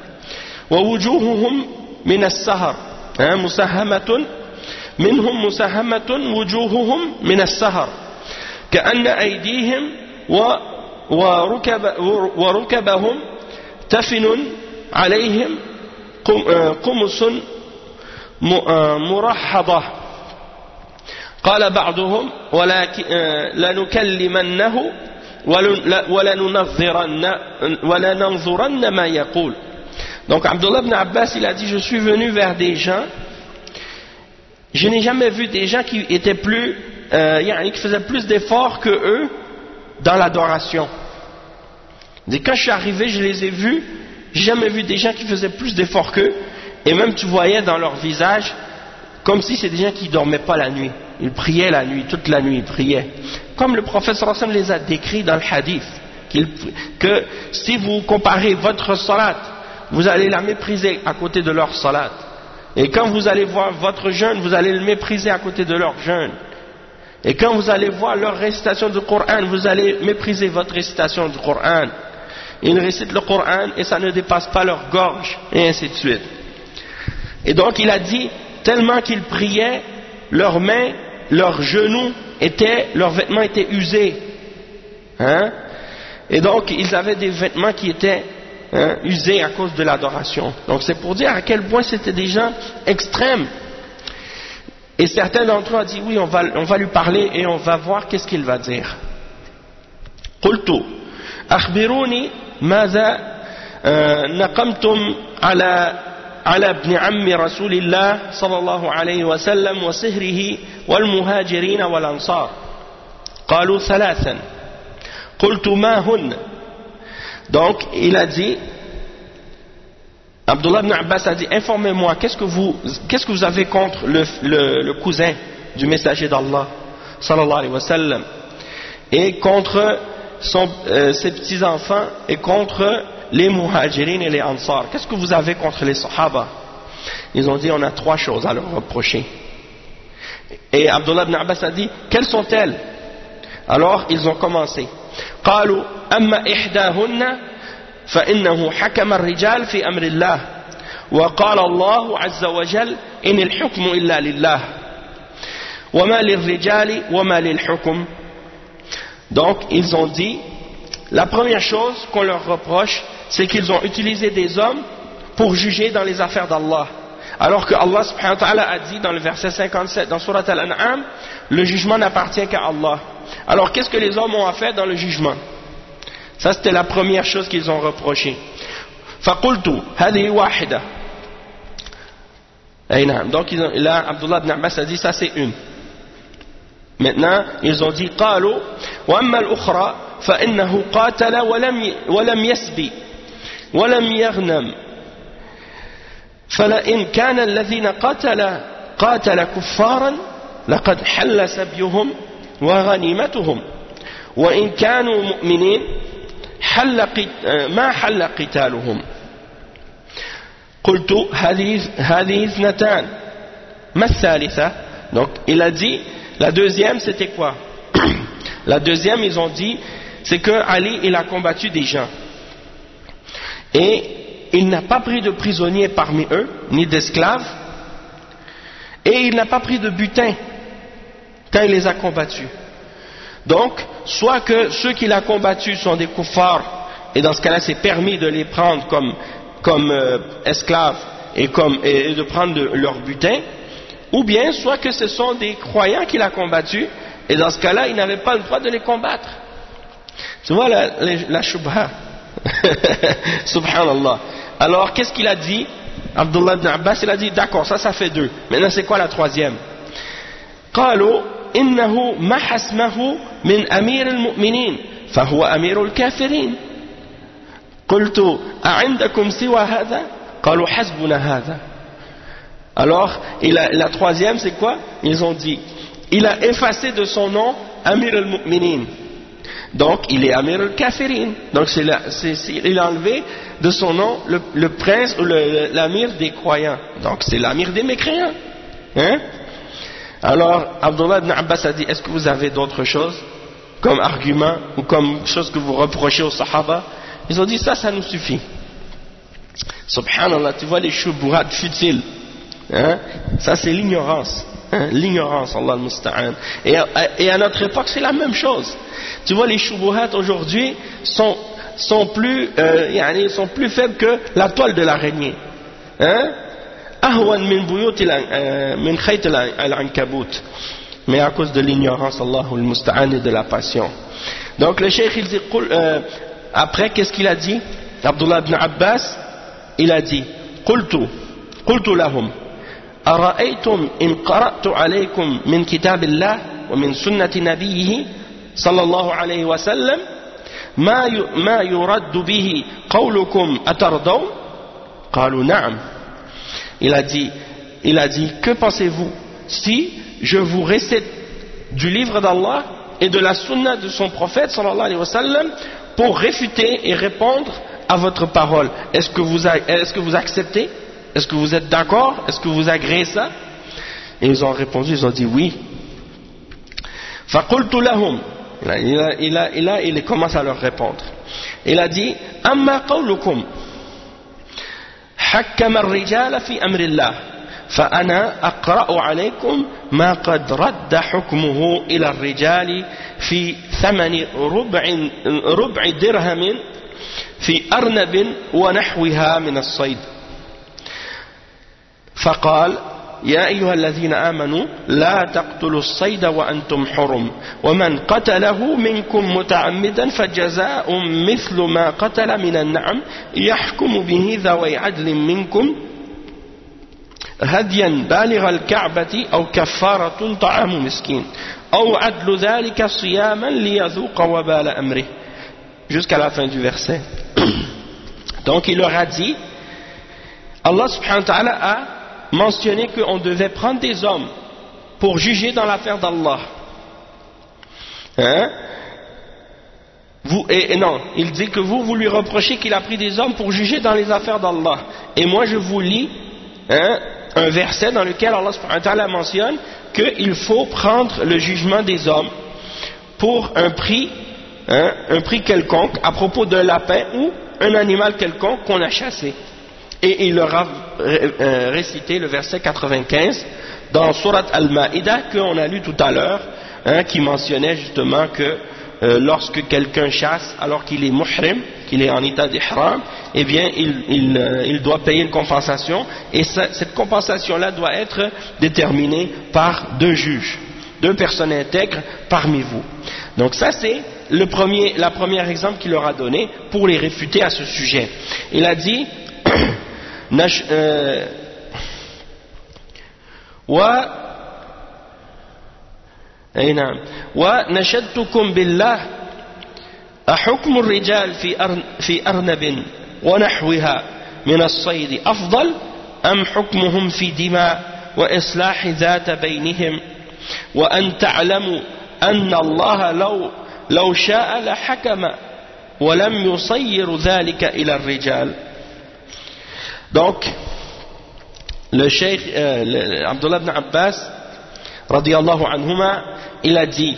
A: ووجوههم من السهر مساهمة منهم مساهمة وجوههم من السهر كأن أيديهم وركبهم تفن عليهم قمص مرحضة. قال بعضهم لنكلمنه ولننظرن ما يقول. Donc Abdullah ibn Abbas il a dit, je suis venu vers des gens, je n'ai jamais vu des gens qui étaient plus qui faisaient plus d'efforts que eux dans l'adoration. Quand je suis arrivé, je les ai vus, j'ai jamais vu des gens qui faisaient plus d'efforts qu'eux, et même tu voyais dans leur visage comme si c'est des gens qui ne dormaient pas la nuit. Ils priaient la nuit, toute la nuit ils priaient, comme le prophète sallallahu alayhi wa sallam les a décrits dans le hadith, que si vous comparez votre salat, vous allez la mépriser à côté de leur salat, et quand vous allez voir votre jeûne, vous allez le mépriser à côté de leur jeûne, et quand vous allez voir leur récitation du Coran, vous allez mépriser votre récitation du Coran. Ils récitent le Coran et ça ne dépasse pas leur gorge, et ainsi de suite. Et donc il a dit, tellement qu'ils priaient, leurs mains, leurs genoux leurs vêtements étaient usés. Hein? Et donc ils avaient des vêtements qui étaient usés à cause de l'adoration. Donc c'est pour dire à quel point c'était des gens extrêmes. Et certains d'entre eux ont dit, oui, on va lui parler et on va voir qu'est-ce qu'il va dire. قلت أخبروني ماذا نقمتم على ابن عم رسول الله صلى الله عليه وسلم وصهره والمهاجرين والأنصار قالوا ثلاثا قلت ما هن. Donc il a dit, Abdullah ibn Abbas a dit, informez-moi, qu'est-ce que vous avez contre le cousin du messager d'Allah sallallahu alayhi wa sallam, et contre ses petits-enfants, et contre les muhajirin et les ansar? Qu'est-ce que vous avez contre les sahaba? Ils ont dit, on a trois choses à leur reprocher. Et Abdullah ibn Abbas a dit, quelles sont-elles? Alors ils ont commencé. قالوا أما إحداهن فإنه حكم الرجال في أمر الله وقال الله عز وجل إن الحكم إلا لله وما للرجال وما للحكم. Donc ils ont dit, la première chose qu'on leur reproche, c'est qu'ils ont utilisé des hommes pour juger dans les affaires d'Allah, alors que Allah subhanahu wa ta'ala a dit dans le verset 57 dans Surat Al-An'am, le jugement n'appartient qu'à Allah. Alors qu'est-ce que les hommes ont à faire dans le jugement? Ça c'était la première chose qu'ils ont reproché. فَقُلْتُ هَذِهِ وَاحِدَةٌ. Donc là Abdullah ibn Abbas a dit, ça c'est une. Maintenant ils ont dit قالوا وأما الأخرى فإنه قاتل ولم يسبي ولم يغنم فلئن كان الذين قاتل كفارا لقد حل سبيهم وغنيمتهم وإن كانوا مؤمنين ما حل قتالهم. قلت هذه اثنتان ما الثالثة. Donc il a dit, la deuxième c'était quoi? La deuxième, ils ont dit, c'est que Ali il a combattu des gens et il n'a pas pris de prisonniers parmi eux ni d'esclaves, et il n'a pas pris de butin quand il les a combattus. Donc soit que ceux qu'il a combattus sont des kuffars, et dans ce cas-là c'est permis de les prendre comme esclaves et de prendre leur butin, ou bien soit que ce sont des croyants qu'il a combattus, et dans ce cas-là il n'avait pas le droit de les combattre. Tu vois la shubha. Subhanallah. Alors qu'est-ce qu'il a dit? Abdullah ibn Abbas il a dit, d'accord, ça fait deux. Maintenant c'est quoi la troisième? قالوا إنه محى اسمه من أمير المؤمنين فهو أمير الكافرين. قلت أعندكم سوى هذا؟ قالوا حسبنا هذا. Alors la troisième c'est quoi? Ils ont dit, il a effacé de son nom Amir al-Mu'minin, donc il est Amir al-Kafirin. Donc il a enlevé de son nom le prince ou l'amir des croyants, donc c'est l'amir des mécréants, hein? Alors Abdullah ibn Abbas a dit, est-ce que vous avez d'autres choses comme argument ou comme chose que vous reprochez aux sahaba? Ils ont dit, ça nous suffit. Subhanallah, tu vois les shubuhat futiles, hein? Ça c'est l'ignorance, hein? L'ignorance, Allah al-Musta'an. Et à notre époque c'est la même chose. Tu vois les shubuhat aujourd'hui sont plus faibles que la toile de l'araignée, hein? Ahwan min buyut min khayt al-ankabut. Mais à cause de l'ignorance, Allah al-Musta'an, et de la passion. Donc le cheikh il dit, après qu'est-ce qu'il a dit? Abdullah ibn Abbas il a dit, qultu lahum أرأيتم إن قرأت عليكم من كتاب الله ومن سنة نبيه صلى الله عليه وسلم ما يرد به قولكم أترضون؟ قالوا نعم. Il a dit, que pensez-vous si je vous récite du livre d'Allah et de la sunna de son prophète sallallahu alayhi wa sallam pour réfuter et répondre à votre parole? Est-ce que vous acceptez? Est-ce que vous êtes d'accord? Est-ce que vous agréez ça? Et ils ont répondu, ils ont dit oui. فَقُلْتُ لَهُمْ. Il commence à leur répondre. Il a dit, أَمَّا قَوْلُكُمْ حكم الرجال في أمر الله فأنا أقرأ عليكم ما قد رد حكمه إلى الرجال في ثمن ربع درهم في أرنب ونحوها من الصيد فقال يا أيها الذين آمنوا لا تقتلوا الصيد وأنتم حرم ومن قتله منكم متعمدا فجزاء مثل ما قتل من النعم يحكم به ذوي عدل منكم هديا بالغ الكعبة أو كفارة طعام مسكين أو عدل ذلك صياما ليذوق وبال أمره jusqu'à la fin du verset. Donc il leur a dit, Allah subhanahu wa ta'ala a mentionné qu'on devait prendre des hommes pour juger dans l'affaire d'Allah. Hein? Non, il dit que vous lui reprochez qu'il a pris des hommes pour juger dans les affaires d'Allah. Et moi je vous lis un verset dans lequel Allah subhanahu wa ta'ala mentionne qu'il faut prendre le jugement des hommes pour un prix quelconque à propos d'un lapin ou un animal quelconque qu'on a chassé. Et il leur a récité le verset 95 dans Surat Al-Ma'idah qu'on a lu tout à l'heure, qui mentionnait justement que lorsque quelqu'un chasse alors qu'il est muhrim, qu'il est en état d'ihram, eh bien il doit payer une compensation et cette compensation-là doit être déterminée par deux juges, deux personnes intègres parmi vous. Donc ça c'est la première exemple qu'il leur a donné pour les réfuter à ce sujet. Il a dit ونشدتكم بالله أحكم الرجال في أرنب ونحوها من الصيد أفضل أم حكمهم في دماء وإصلاح ذات بينهم وأن تعلموا أن الله لو شاء لحكم ولم يصير ذلك إلى الرجال. Donc le cheikh Abdullah ibn Abbas radiyallahu anhuma, il a dit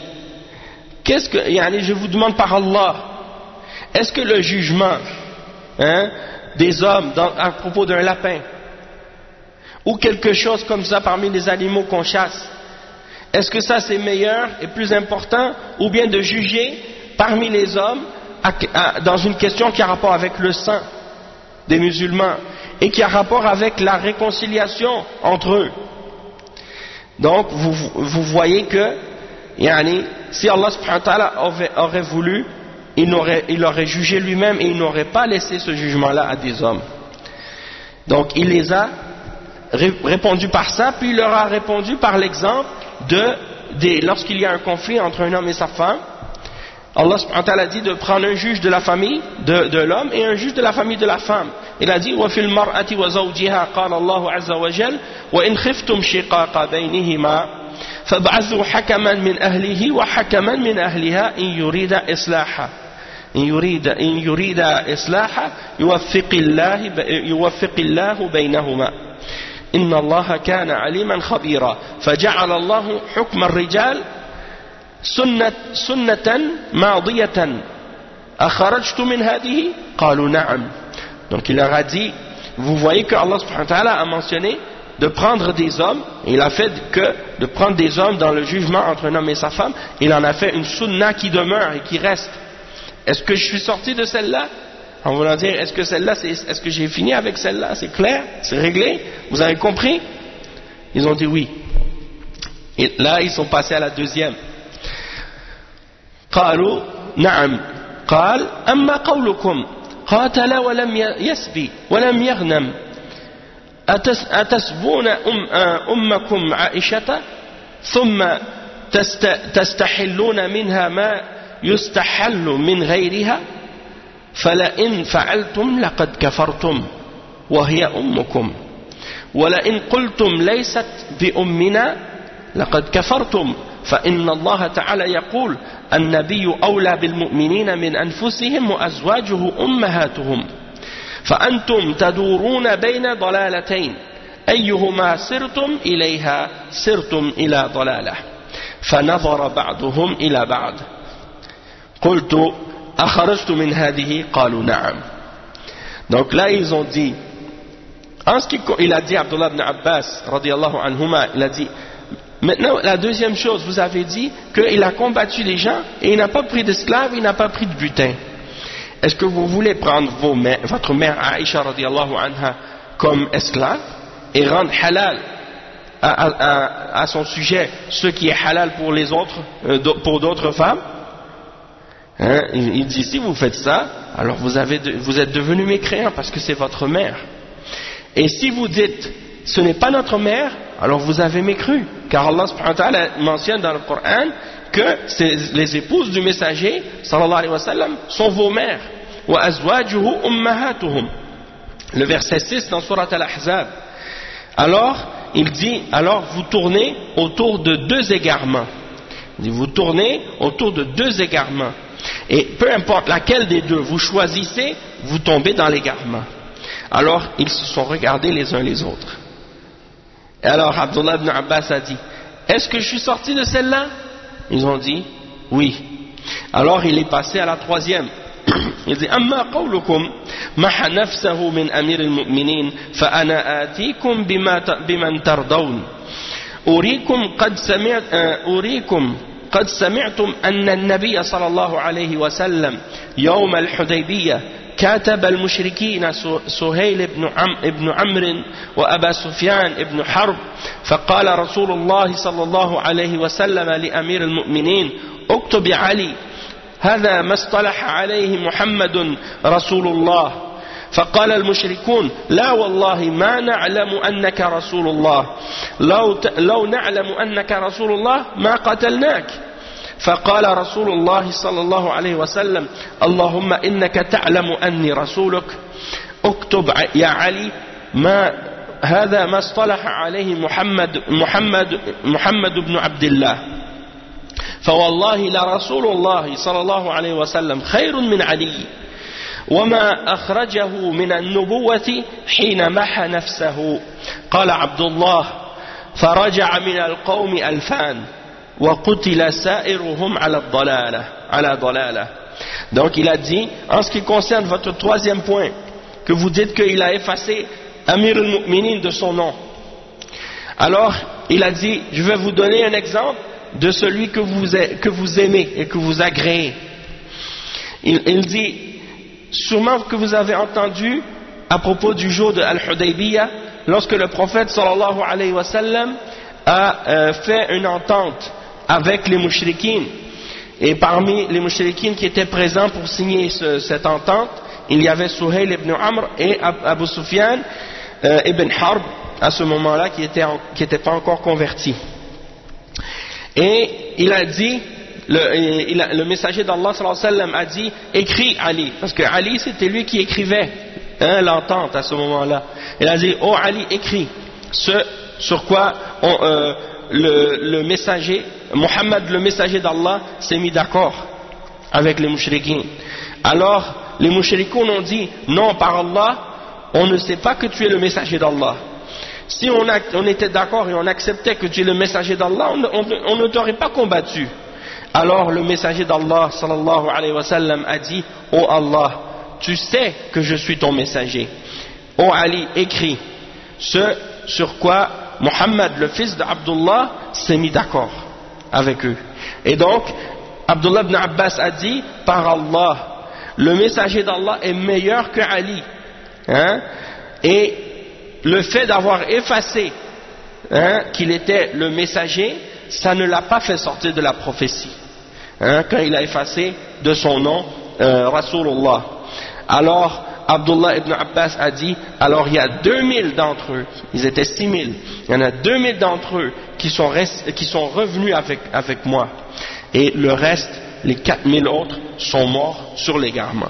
A: je vous demande par Allah, est-ce que le jugement des hommes à propos d'un lapin ou quelque chose comme ça parmi les animaux qu'on chasse, est-ce que ça c'est meilleur et plus important, ou bien de juger parmi les hommes dans une question qui a rapport avec le sang des musulmans et qui a rapport avec la réconciliation entre eux? Donc vous voyez que si Allah subhanahu wa ta'ala aurait voulu, il aurait jugé lui-même et il n'aurait pas laissé ce jugement-là à des hommes. Donc il les a répondu par ça, puis il leur a répondu par l'exemple lorsqu'il y a un conflit entre un homme et sa femme. Allah subhanahu wa ta'ala dit de prendre un juge de la famille de l'homme et un juge de la famille de la femme. Il a dit وَفِي الْمَرْأَةِ وَزَوْجِهَا قَالَ اللَّهُ عَزَّ وَجَلَّ وَإِنْ خِفْتُمْ شِقَاقَ بَيْنِهِمَا فَابْعَثُوا حَكَمًا مِنْ أَهْلِهِ وَحَكَمًا مِنْ أَهْلِهَا إِنْ يُرِيدَ إِصْلَاحًا يُوَفِّقِ اللَّهُ بَيْنَهُمَا إِنَّ اللَّهَ كَانَ عَلِيمًا خَبِيرًا فَجَعَلَ اللَّهُ حُكْمَ الرِّجَالِ سُنَّةً مَاضِيَةً أَخَرَجْتُ مِنْ هَذِهِ قَالُوا نَعَمْ. Donc il leur a dit, vous voyez que Allah subhanahu wa ta'ala a mentionné de prendre des hommes, il a fait que de prendre des hommes dans le jugement entre un homme et sa femme, il en a fait une sunna qui demeure et qui reste. Est-ce que je suis sorti de celle-là? En voulant dire, est-ce que j'ai fini avec celle-là? C'est clair? C'est réglé? Vous avez compris? Ils ont dit oui. Et là ils sont passés à la deuxième. قالوا نعم قال أما قولكم قاتل ولم يسبي ولم يغنم أتسبون أمكم عائشة ثم تستحلون منها ما يستحل من غيرها فلئن فعلتم لقد كفرتم وهي أمكم ولئن قلتم ليست بأمنا لقد كفرتم فإن الله تعالى يقول النبي أولى بالمؤمنين من أنفسهم وأزواجه أمهاتهم فأنتم تدورون بين ضلالتين أيهما سرتم إليها سرتم إلى ضلالة فنظر بعضهم إلى بعض قلت أخرجت من هذه قالوا نعم. Donc là ils ont dit Il a dit, Abdullah ibn Abbas, radiyallahu anhuma, il a dit, maintenant, la deuxième chose, vous avez dit qu'il a combattu les gens et il n'a pas pris d'esclaves, il n'a pas pris de butin. Est-ce que vous voulez prendre votre mère Aïcha, radiyallahu anha, comme esclave et rendre halal à son sujet ce qui est halal pour les autres, pour d'autres femmes? Hein? Il dit, si vous faites ça, alors vous êtes devenus mécréants parce que c'est votre mère. Et si vous dites, ce n'est pas notre mère, alors vous avez mécru. Car Allah subhanahu wa ta'ala mentionne dans le Coran que les épouses du messager, sallallahu alayhi wa sallam, sont vos mères. Wa azwajuhu ummahatuhum. Le verset 6 dans Surat Al-Ahzab. Alors, il dit, alors vous tournez autour de deux égarements. Il dit, vous tournez autour de deux égarements. Et peu importe laquelle des deux vous choisissez, vous tombez dans l'égarement. Alors, ils se sont regardés les uns les autres. Et alors, Abdullah ibn Abbas a dit, est-ce que je suis sorti de celle-là? Ils ont dit, oui. Alors, il est passé à la troisième. Il dit, Amma qawlukum maha nafsahu min amir al-mu'minin fa ana atikum biman tardawn. Urikum قد سمعتم أن النبي صلى الله عليه وسلم يوم الحديبية كاتب المشركين سهيل بن عمرو وأبا سفيان بن حرب فقال رسول الله صلى الله عليه وسلم لأمير المؤمنين اكتب علي هذا ما اصطلح عليه محمد رسول الله فقال المشركون لا والله ما نعلم أنك رسول الله لو نعلم أنك رسول الله ما قتلناك فقال رسول الله صلى الله عليه وسلم اللهم إنك تعلم أني رسولك اكتب يا علي هذا ما اصطلح عليه محمد بن عبد الله فوالله لرسول الله صلى الله عليه وسلم خير من علي وما أخرجه من النبوة حين محى نفسه قال عبد الله فرجع من القوم 2000 وقتل سائرهم على ضلالة. Donc il a dit, en ce qui concerne votre troisième point, que vous dites qu'il a effacé Amir al-Mu'minin de son nom. Alors il a dit, je vais vous donner un exemple de celui que vous aimez et que vous agréez. Il dit, sûrement que vous avez entendu à propos du jour de Al-Hudaybiyah, lorsque le prophète sallallahu alayhi wa sallam a fait une entente avec les mouchrikines. Et parmi les mouchrikines qui étaient présents pour signer cette entente, il y avait Suhayl ibn Amr et Abu Sufyan ibn Harb, à ce moment-là, qui n'étaient pas encore convertis. Et il a dit, le messager d'Allah sallallahu alayhi wa sallam a dit, écris Ali, parce que Ali c'était lui qui écrivait l'entente à ce moment-là. Il a dit, oh Ali, écris ce sur quoi le messager, Muhammad le messager d'Allah, s'est mis d'accord avec les mouchrikines. Alors les mouchrikines ont dit, non, par Allah, on ne sait pas que tu es le messager d'Allah. Si on était d'accord et on acceptait que tu es le messager d'Allah, on ne t'aurait pas combattu. Alors le messager d'Allah sallallahu alayhi wa sallam a dit, oh Allah, tu sais que je suis ton messager. Oh Ali, écris ce sur quoi Muhammad, le fils d'Abdullah, s'est mis d'accord avec eux. Et donc Abdullah ibn Abbas a dit, par Allah, le messager d'Allah est meilleur que Ali. Et le fait d'avoir effacé qu'il était le messager, ça ne l'a pas fait sortir de la prophétie. Quand il a effacé de son nom Rasulullah. Alors Abdullah ibn Abbas a dit, alors il y a 2000 d'entre eux, ils étaient 6000, il y en a 2000 d'entre eux qui sont revenus avec moi, et le reste, les 4000 autres sont morts sur l'égarement.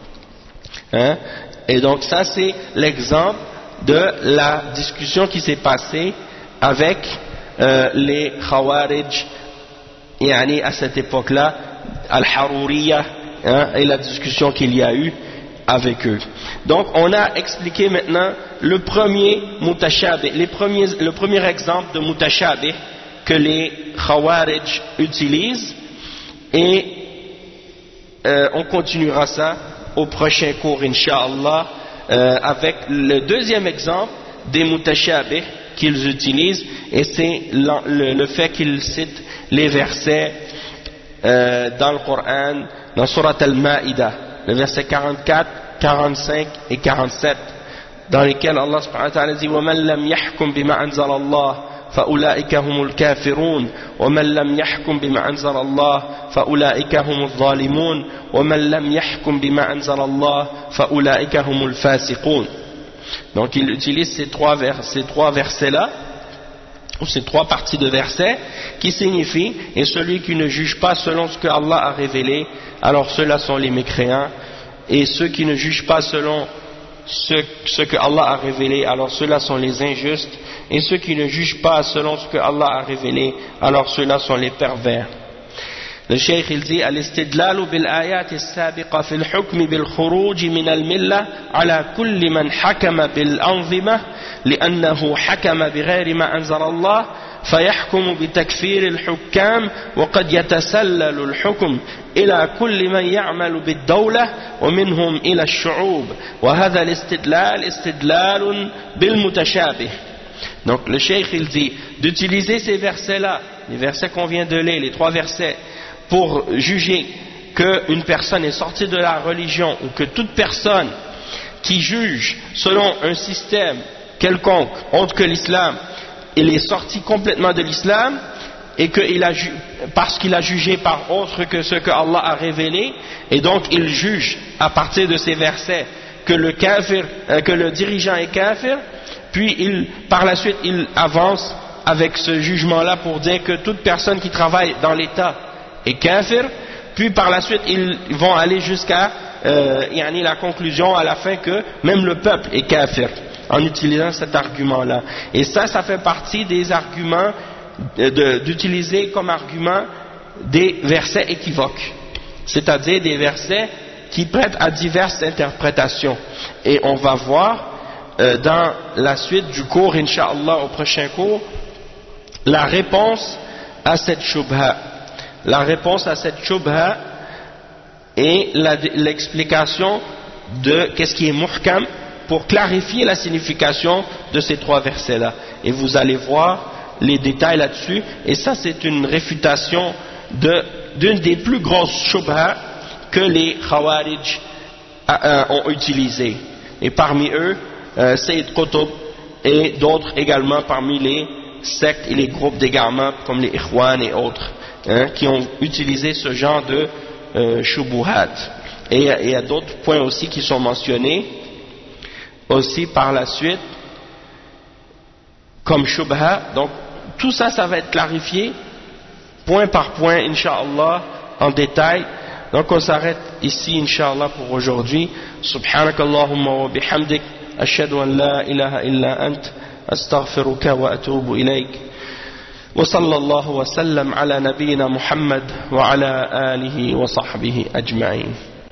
A: Et donc ça c'est l'exemple de la discussion qui s'est passée avec les Khawarij, à cette époque-là, Al-Haruriyya, et la discussion qu'il y a eu avec eux. Donc on a expliqué maintenant le premier mutashabih, le premier exemple de mutashabih que les Khawarij utilisent, et on continuera ça au prochain cours, Inch'Allah, avec le deuxième exemple des mutashabih qu'ils utilisent, et c'est le fait qu'ils citent les versets dans le Coran, dans Surat Al-Ma'idah, le verset 44, 45 et 47, dans lesquels Allah subhanahu wa ta'ala dit وَمَنْ لَمْ يَحْكُمْ بِمَا أَنزَلَ اللَّهُ فَأُولَئِكَ هُمُ الْكَافِرُونَ وَمَنْ لَمْ يَحْكُمْ بِمَا أَنزَلَ اللَّهُ فَأُولَئِكَ هُمُ الظَّالِمُونَ وَمَنْ لَمْ يَحْكُمْ بِمَا أَنزَلَ اللَّهُ فَأُولَئِكَ هُمُ الْفَاسِقُونَ. Donc il utilise ces trois versets-là, ou ces trois parties de versets, qui signifient « Et celui qui ne juge pas selon ce que Allah a révélé, alors ceux-là sont les mécréants, et ceux qui ne jugent pas selon ce que Allah a révélé, alors ceux-là sont les injustes, et ceux qui ne jugent pas selon ce que Allah a révélé, alors ceux-là sont les pervers. » Le cheikh il dit الاستدلال بالآيات السابقة في الحكم بالخروج من الملة على كل من حكم بالأنظمة لأنه حكم بغير ما أنزل الله فيحكم بتكفير الحكام وقد يتسلل الحكم إلى كل من يعمل بالدولة ومنهم إلى الشعوب وهذا الاستدلال استدلال بالمتشابه. Donc le cheikh il dit d'utiliser ces versets-là, les versets qu'on vient de lire, les trois versets, pour juger qu'une personne est sortie de la religion, ou que toute personne qui juge selon un système quelconque autre que l'islam, il est sorti complètement de l'islam, et parce qu'il a jugé par autre que ce que Allah a révélé, et donc il juge à partir de ces versets que le dirigeant est kafir, puis par la suite il avance avec ce jugement-là pour dire que toute personne qui travaille dans l'État est kafir, puis par la suite ils vont aller jusqu'à la conclusion à la fin que même le peuple est kafir, en utilisant cet argument-là. Et ça fait partie des arguments d'utiliser comme argument des versets équivoques, c'est-à-dire des versets qui prêtent à diverses interprétations. Et on va voir dans la suite du cours, Inch'Allah, au prochain cours, la réponse à cette shubha. La réponse à cette shubha et l'explication de qu'est-ce qui est muhkam pour clarifier la signification de ces trois versets-là. Et vous allez voir les détails là-dessus. Et ça, c'est une réfutation d'une des plus grosses shubha que les Khawarij ont utilisées. Et parmi eux, Sayyid Qutb et d'autres également parmi les sectes et les groupes d'égarement comme les Ikhwan et autres, qui ont utilisé ce genre de shubuhat. Et il y a d'autres points aussi qui sont mentionnés aussi par la suite comme shubha. Donc tout ça, ça va être clarifié point par point, Inch'Allah, en détail. Donc on s'arrête ici, Inch'Allah, pour aujourd'hui. Subhanakallahumma wa bihamdik, ashhadu an la ilaha illa ant, astaghfiruka wa atubu ilayk. وصلى الله وسلم على نبينا محمد وعلى آله وصحبه أجمعين.